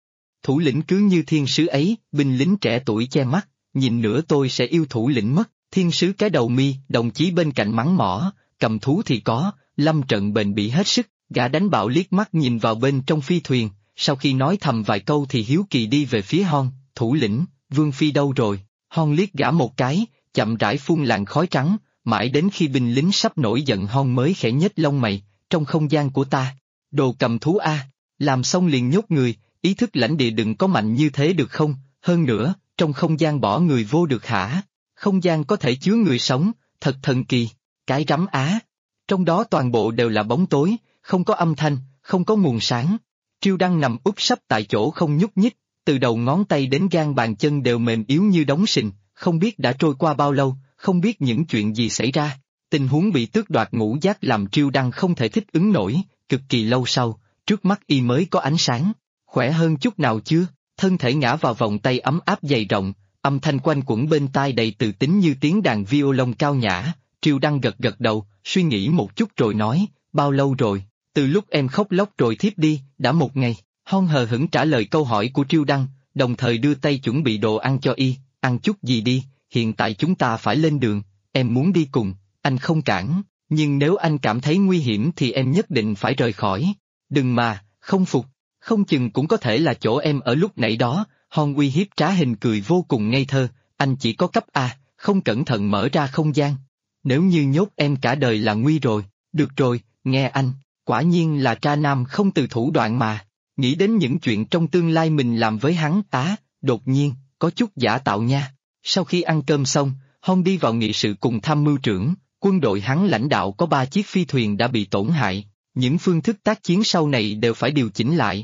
thủ lĩnh cứ như thiên sứ ấy, binh lính trẻ tuổi che mắt, nhìn nữa tôi sẽ yêu thủ lĩnh mất. Thiên sứ cái đầu mi, đồng chí bên cạnh mắng mỏ, cầm thú thì có, lâm trận bền bỉ hết sức, gã đánh bạo liếc mắt nhìn vào bên trong phi thuyền, sau khi nói thầm vài câu thì hiếu kỳ đi về phía Hon, thủ lĩnh, Vương Phi đâu rồi? Hon liếc gã một cái, chậm rãi phun làn khói trắng, mãi đến khi binh lính sắp nổi giận Hon mới khẽ nhếch lông mày, trong không gian của ta, đồ cầm thú a, làm xong liền nhốt người, ý thức lãnh địa đừng có mạnh như thế được không, hơn nữa, trong không gian bỏ người vô được hả? Không gian có thể chứa người sống, thật thần kỳ, cái rắm á. Trong đó toàn bộ đều là bóng tối, không có âm thanh, không có nguồn sáng. Triêu Đăng nằm úp sấp tại chỗ không nhúc nhích, từ đầu ngón tay đến gan bàn chân đều mềm yếu như đóng sình, không biết đã trôi qua bao lâu, không biết những chuyện gì xảy ra. Tình huống bị tước đoạt ngũ giác làm Triêu Đăng không thể thích ứng nổi, cực kỳ lâu sau, trước mắt y mới có ánh sáng. Khỏe hơn chút nào chưa? Thân thể ngã vào vòng tay ấm áp dày rộng, âm thanh quanh quẩn bên tai đầy từ tính như tiếng đàn violon cao nhã. Triêu Đăng gật gật đầu, suy nghĩ một chút rồi nói, bao lâu rồi? Từ lúc em khóc lóc rồi thiếp đi, đã 1 ngày. Hon hờ hững trả lời câu hỏi của Triêu Đăng, đồng thời đưa tay chuẩn bị đồ ăn cho y, ăn chút gì đi, hiện tại chúng ta phải lên đường, em muốn đi cùng, anh không cản, nhưng nếu anh cảm thấy nguy hiểm thì em nhất định phải rời khỏi. Đừng mà, không phục, không chừng cũng có thể là chỗ em ở lúc nãy đó. Hon uy hiếp trá hình cười vô cùng ngây thơ, anh chỉ có cấp A, không cẩn thận mở ra không gian. Nếu như nhốt em cả đời là nguy rồi, được rồi, nghe anh, quả nhiên là tra nam không từ thủ đoạn mà. Nghĩ đến những chuyện trong tương lai mình làm với hắn, đột nhiên, có chút giả tạo nha. Sau khi ăn cơm xong, Hon đi vào nghị sự cùng tham mưu trưởng, quân đội hắn lãnh đạo có 3 chiếc phi thuyền đã bị tổn hại, những phương thức tác chiến sau này đều phải điều chỉnh lại.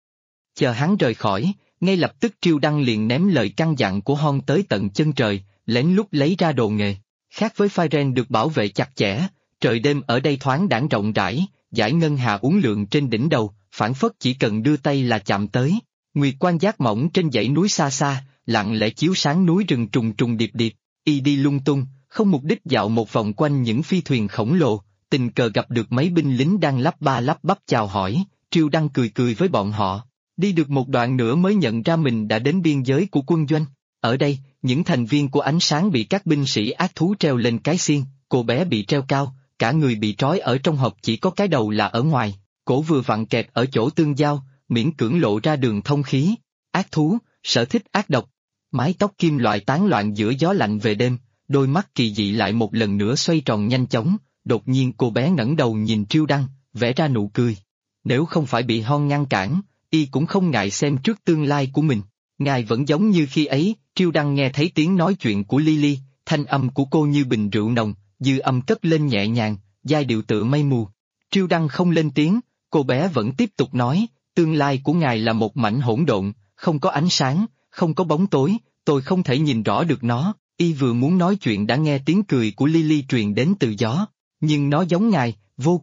Chờ hắn rời khỏi, ngay lập tức Triêu Đăng liền ném lời căn dặn của Hon tới tận chân trời, lén lút lấy ra đồ nghề. Khác với Phaeren được bảo vệ chặt chẽ, trời đêm ở đây thoáng đãng rộng rãi, dải ngân hà uốn lượn trên đỉnh đầu, phảng phất chỉ cần đưa tay là chạm tới. Nguyệt quang giác mỏng trên dãy núi xa xa, lặng lẽ chiếu sáng núi rừng trùng trùng điệp điệp. Y đi lung tung, không mục đích dạo một vòng quanh những phi thuyền khổng lồ, tình cờ gặp được mấy binh lính đang lắp ba lắp bắp chào hỏi, Triêu Đăng cười cười với bọn họ. Đi được một đoạn nữa mới nhận ra mình đã đến biên giới của quân doanh. Ở đây, những thành viên của ánh sáng bị các binh sĩ ác thú treo lên cái xiên, cô bé bị treo cao, cả người bị trói ở trong hộp chỉ có cái đầu là ở ngoài, cổ vừa vặn kẹt ở chỗ tương giao, miễn cưỡng lộ ra đường thông khí. Ác thú, sở thích ác độc. Mái tóc kim loại tán loạn giữa gió lạnh về đêm, đôi mắt kỳ dị lại một lần nữa xoay tròn nhanh chóng, đột nhiên cô bé ngẩng đầu nhìn Triêu Đăng, vẽ ra nụ cười. Nếu không phải bị Hon ngăn cản, y cũng không ngại xem trước tương lai của mình. Ngài vẫn giống như khi ấy, Triêu Đăng nghe thấy tiếng nói chuyện của Lily, thanh âm của cô như bình rượu nồng, dư âm cất lên nhẹ nhàng, giai điệu tựa mây mù. Triêu Đăng không lên tiếng, cô bé vẫn tiếp tục nói, tương lai của ngài là một mảnh hỗn độn, không có ánh sáng, không có bóng tối, tôi không thể nhìn rõ được nó. Y vừa muốn nói chuyện đã nghe tiếng cười của Lily truyền đến từ gió, nhưng nó giống ngài,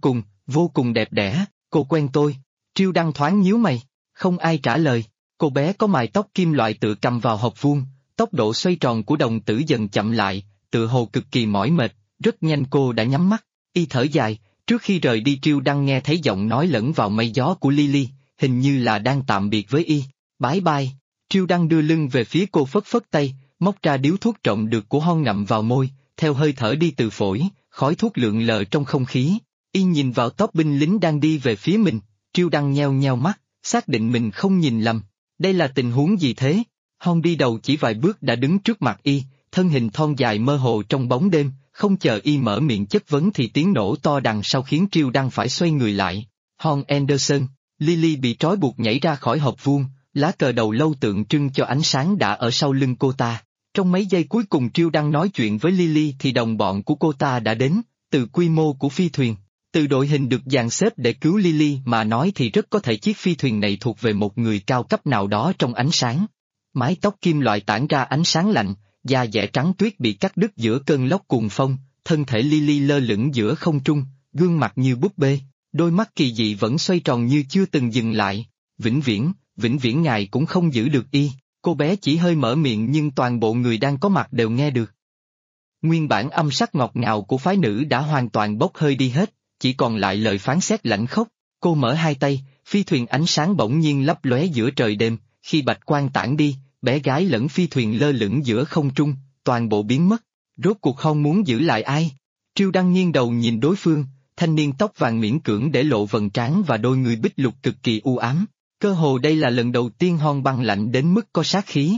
vô cùng đẹp đẽ, cô quen tôi. Triêu Đăng thoáng nhíu mày, không ai trả lời. Cô bé có mái tóc kim loại tựa cầm vào hộp vuông, tốc độ xoay tròn của đồng tử dần chậm lại, tựa hồ cực kỳ mỏi mệt, rất nhanh cô đã nhắm mắt. Y thở dài, trước khi rời đi Triêu Đăng nghe thấy giọng nói lẫn vào mây gió của Lily, hình như là đang tạm biệt với y. Bye bye. Triêu Đăng đưa lưng về phía cô phất phất tay, móc ra điếu thuốc trộm được của Hon ngậm vào môi, theo hơi thở đi từ phổi, khói thuốc lượn lờ trong không khí. Y nhìn vào tốp binh lính đang đi về phía mình, Triêu Đăng nheo nheo mắt, xác định mình không nhìn lầm. Đây là tình huống gì thế? Hon đi đầu chỉ vài bước đã đứng trước mặt y, thân hình thon dài mơ hồ trong bóng đêm, không chờ y mở miệng chất vấn thì tiếng nổ to đằng sau khiến Triêu Đăng phải xoay người lại. Hon Anderson, Lily bị trói buộc nhảy ra khỏi hộp vuông, lá cờ đầu lâu tượng trưng cho ánh sáng đã ở sau lưng cô ta. Trong mấy giây cuối cùng Triêu Đăng nói chuyện với Lily thì đồng bọn của cô ta đã đến, từ quy mô của phi thuyền. Từ đội hình được dàn xếp để cứu Lily mà nói thì rất có thể chiếc phi thuyền này thuộc về một người cao cấp nào đó trong ánh sáng. Mái tóc kim loại tản ra ánh sáng lạnh, da dẻ trắng tuyết bị cắt đứt giữa cơn lốc cuồng phong, thân thể Lily lơ lửng giữa không trung, gương mặt như búp bê, đôi mắt kỳ dị vẫn xoay tròn như chưa từng dừng lại. Vĩnh viễn ngài cũng không giữ được y. Cô bé chỉ hơi mở miệng nhưng toàn bộ người đang có mặt đều nghe được. Nguyên bản âm sắc ngọt ngào của phái nữ đã hoàn toàn bốc hơi đi hết, chỉ còn lại lời phán xét lãnh khốc. Cô mở hai tay, phi thuyền ánh sáng bỗng nhiên lấp lóe giữa trời đêm, khi bạch quang tản đi, bé gái lẫn phi thuyền lơ lửng giữa không trung, toàn bộ biến mất. Rốt cuộc Hon muốn giữ lại ai? Triêu Đăng nghiêng đầu nhìn đối phương, thanh niên tóc vàng miễn cưỡng để lộ vầng trán và đôi người bích lục cực kỳ u ám. Cơ hồ đây là lần đầu tiên Hon băng lạnh đến mức có sát khí.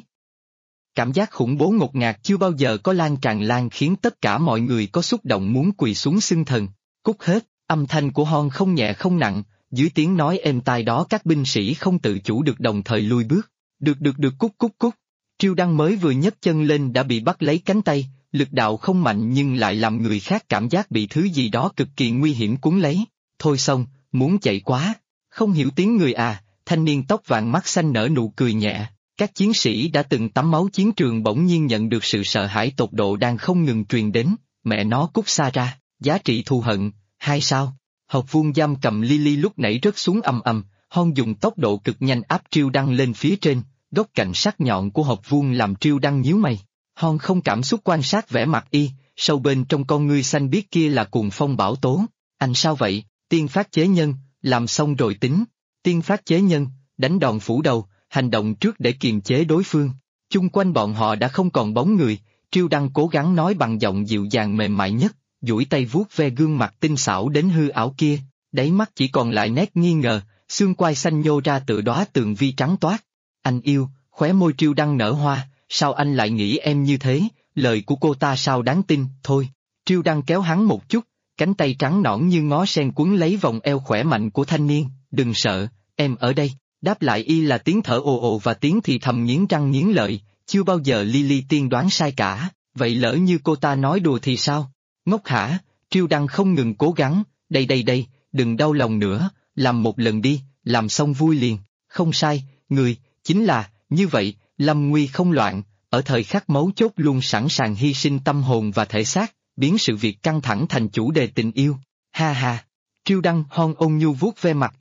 Cảm giác khủng bố ngột ngạt chưa bao giờ có lan tràn khiến tất cả mọi người có xúc động muốn quỳ xuống xưng thần. Cút hết, âm thanh của Hon không nhẹ không nặng, dưới tiếng nói êm tai đó các binh sĩ không tự chủ được đồng thời lui bước. Được cút. Triêu Đăng mới vừa nhấc chân lên đã bị bắt lấy cánh tay, lực đạo không mạnh nhưng lại làm người khác cảm giác bị thứ gì đó cực kỳ nguy hiểm cuốn lấy. Thôi xong, muốn chạy quá, không hiểu tiếng người à. Thanh niên tóc vàng mắt xanh nở nụ cười nhẹ, các chiến sĩ đã từng tắm máu chiến trường bỗng nhiên nhận được sự sợ hãi tột độ đang không ngừng truyền đến, mẹ nó cút xa ra, giá trị thù hận, 2 sao. Hộp vuông giam cầm Lily lúc nãy rớt xuống ầm, Hon dùng tốc độ cực nhanh áp Triêu Đăng lên phía trên, góc cạnh sắc nhọn của hộp vuông làm Triêu Đăng nhíu mày. Hon không cảm xúc quan sát vẻ mặt y, sâu bên trong con ngươi xanh biếc kia là cuồng phong bão tố. Anh sao vậy? Tiên phát chế nhân, làm xong rồi tính. Tiên phát chế nhân, đánh đòn phủ đầu, hành động trước để kiềm chế đối phương. Chung quanh bọn họ đã không còn bóng người, Triêu Đăng cố gắng nói bằng giọng dịu dàng mềm mại nhất, duỗi tay vuốt ve gương mặt tinh xảo đến hư ảo kia, đáy mắt chỉ còn lại nét nghi ngờ, xương quai xanh nhô ra tựa đóa tường vi trắng toát. Anh yêu, khóe môi Triêu Đăng nở hoa, sao anh lại nghĩ em như thế, lời của cô ta sao đáng tin, thôi. Triêu Đăng kéo hắn một chút, cánh tay trắng nõn như ngó sen quấn lấy vòng eo khỏe mạnh của thanh niên, đừng sợ, em ở đây. Đáp lại y là tiếng thở ồ ồ và tiếng thì thầm nghiến răng nghiến lợi, chưa bao giờ Lily tiên đoán sai cả, vậy lỡ như cô ta nói đùa thì sao? Ngốc hả? Triêu Đăng không ngừng cố gắng, đây, đừng đau lòng nữa, làm một lần đi, làm xong vui liền, không sai, người, chính là, như vậy, lâm nguy không loạn, ở thời khắc mấu chốt luôn sẵn sàng hy sinh tâm hồn và thể xác, biến sự việc căng thẳng thành chủ đề tình yêu, ha ha. Triêu Đăng Hon ôn nhu vuốt ve mặt y,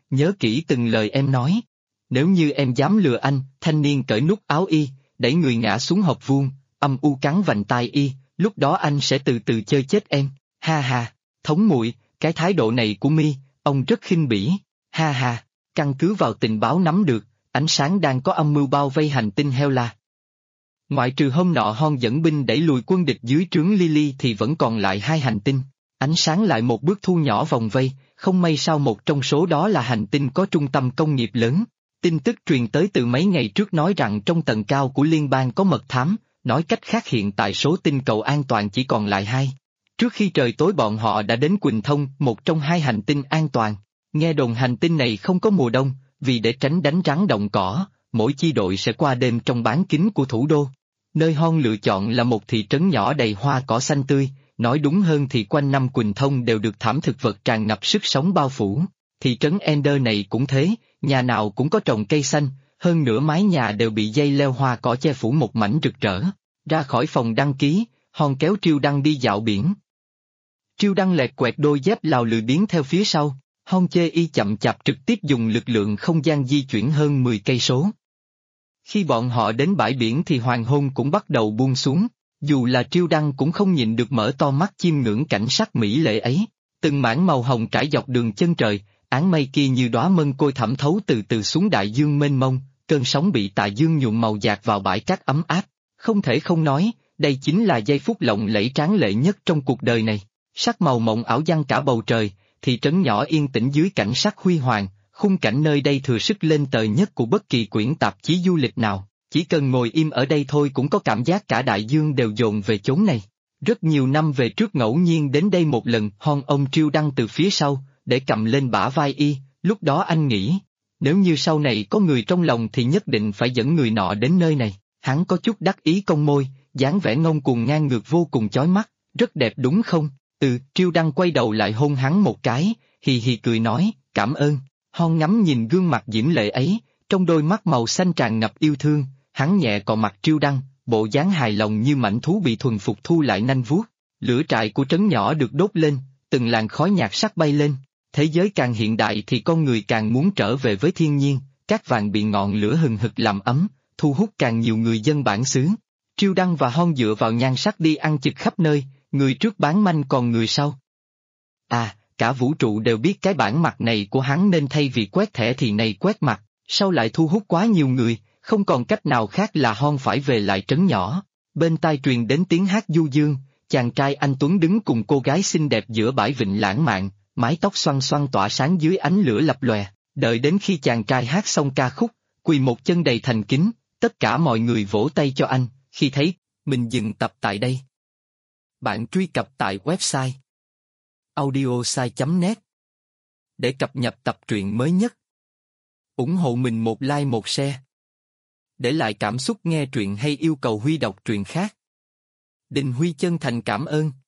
nhớ kỹ từng lời em nói. Nếu như em dám lừa anh, thanh niên cởi nút áo y, đẩy người ngã xuống hộc vuông, âm u cắn vành tai y, lúc đó anh sẽ từ từ chơi chết em. Ha ha, thống muội, cái thái độ này của mi, ông rất khinh bỉ. Ha ha, căn cứ vào tình báo nắm được, ánh sáng đang có âm mưu bao vây hành tinh heo la. Ngoại trừ hôm nọ Hon dẫn binh đẩy lùi quân địch dưới trướng Lily thì vẫn còn lại 2 hành tinh. Ánh sáng lại một bước thu nhỏ vòng vây, không may sao một trong số đó là hành tinh có trung tâm công nghiệp lớn. Tin tức truyền tới từ mấy ngày trước nói rằng trong tầng cao của liên bang có mật thám, nói cách khác hiện tại số tinh cầu an toàn chỉ còn lại 2. Trước khi trời tối bọn họ đã đến Quỳnh Thông, một trong 2 hành tinh an toàn. Nghe đồn hành tinh này không có mùa đông, vì để tránh đánh rắn động cỏ, mỗi chi đội sẽ qua đêm trong bán kính của thủ đô. Nơi Hon lựa chọn là một thị trấn nhỏ đầy hoa cỏ xanh tươi, nói đúng hơn thì quanh năm Quỳnh Thông đều được thảm thực vật tràn ngập sức sống bao phủ. Thị trấn Ender này cũng thế, nhà nào cũng có trồng cây xanh, hơn nữa mái nhà đều bị dây leo hoa cỏ che phủ một mảnh rực rỡ. Ra khỏi phòng đăng ký, Hon kéo Triêu Đăng đi dạo biển. Triêu Đăng lẹt quẹt đôi dép lào lười biếng theo phía sau, Hon chê y chậm chạp trực tiếp dùng lực lượng không gian di chuyển hơn 10 cây số. Khi bọn họ đến bãi biển thì hoàng hôn cũng bắt đầu buông xuống, dù là Triêu Đăng cũng không nhịn được mở to mắt chiêm ngưỡng cảnh sắc mỹ lệ ấy. Từng mảng màu hồng trải dọc đường chân trời, áng mây kia như đóa mân côi thẩm thấu từ từ xuống đại dương mênh mông, cơn sóng bị tà dương nhuộm màu dạt vào bãi cát ấm áp. Không thể không nói, đây chính là giây phút lộng lẫy tráng lệ nhất trong cuộc đời này. Sắc màu mộng ảo giăng cả bầu trời, thị trấn nhỏ yên tĩnh dưới cảnh sắc huy hoàng, khung cảnh nơi đây thừa sức lên tờ nhất của bất kỳ quyển tạp chí du lịch nào. Chỉ cần ngồi im ở đây thôi cũng có cảm giác cả đại dương đều dồn về chốn này. Rất nhiều năm về trước ngẫu nhiên đến đây một lần, Hon ông Triêu Đăng từ phía sau, để cầm lên bả vai y, lúc đó anh nghĩ, nếu như sau này có người trong lòng thì nhất định phải dẫn người nọ đến nơi này. Hắn có chút đắc ý cong môi, dáng vẻ ngông cuồng ngang ngược vô cùng chói mắt, rất đẹp đúng không? Triêu Đăng quay đầu lại hôn hắn một cái, hì hì cười nói, cảm ơn. Hon ngắm nhìn gương mặt diễm lệ ấy, trong đôi mắt màu xanh tràn ngập yêu thương, hắn nhẹ cọ mặt Triêu Đăng, bộ dáng hài lòng như mãnh thú bị thuần phục thu lại nanh vuốt. Lửa trại của trấn nhỏ được đốt lên, từng làn khói nhạt sắc bay lên. Thế giới càng hiện đại thì con người càng muốn trở về với thiên nhiên, cát vàng bị ngọn lửa hừng hực làm ấm, thu hút càng nhiều người dân bản xứ. Triêu Đăng và Hon dựa vào nhan sắc đi ăn chực khắp nơi, người trước bán manh còn người sau. Cả vũ trụ đều biết cái bản mặt này của hắn nên thay vì quét thẻ thì này quét mặt, sau lại thu hút quá nhiều người, không còn cách nào khác là Hon phải về lại trấn nhỏ. Bên tai truyền đến tiếng hát du dương, chàng trai anh Tuấn đứng cùng cô gái xinh đẹp giữa bãi vịnh lãng mạn, mái tóc xoăn xoăn tỏa sáng dưới ánh lửa lập lòe. Đợi đến khi chàng trai hát xong ca khúc, quỳ một chân đầy thành kính, tất cả mọi người vỗ tay cho anh. Khi thấy mình dừng tập tại đây, bạn truy cập tại website audiosai.net để cập nhật tập truyện mới nhất. Ủng hộ mình một like một share. Để lại cảm xúc nghe truyện hay yêu cầu Huy đọc truyện khác. Đình Huy chân thành cảm ơn.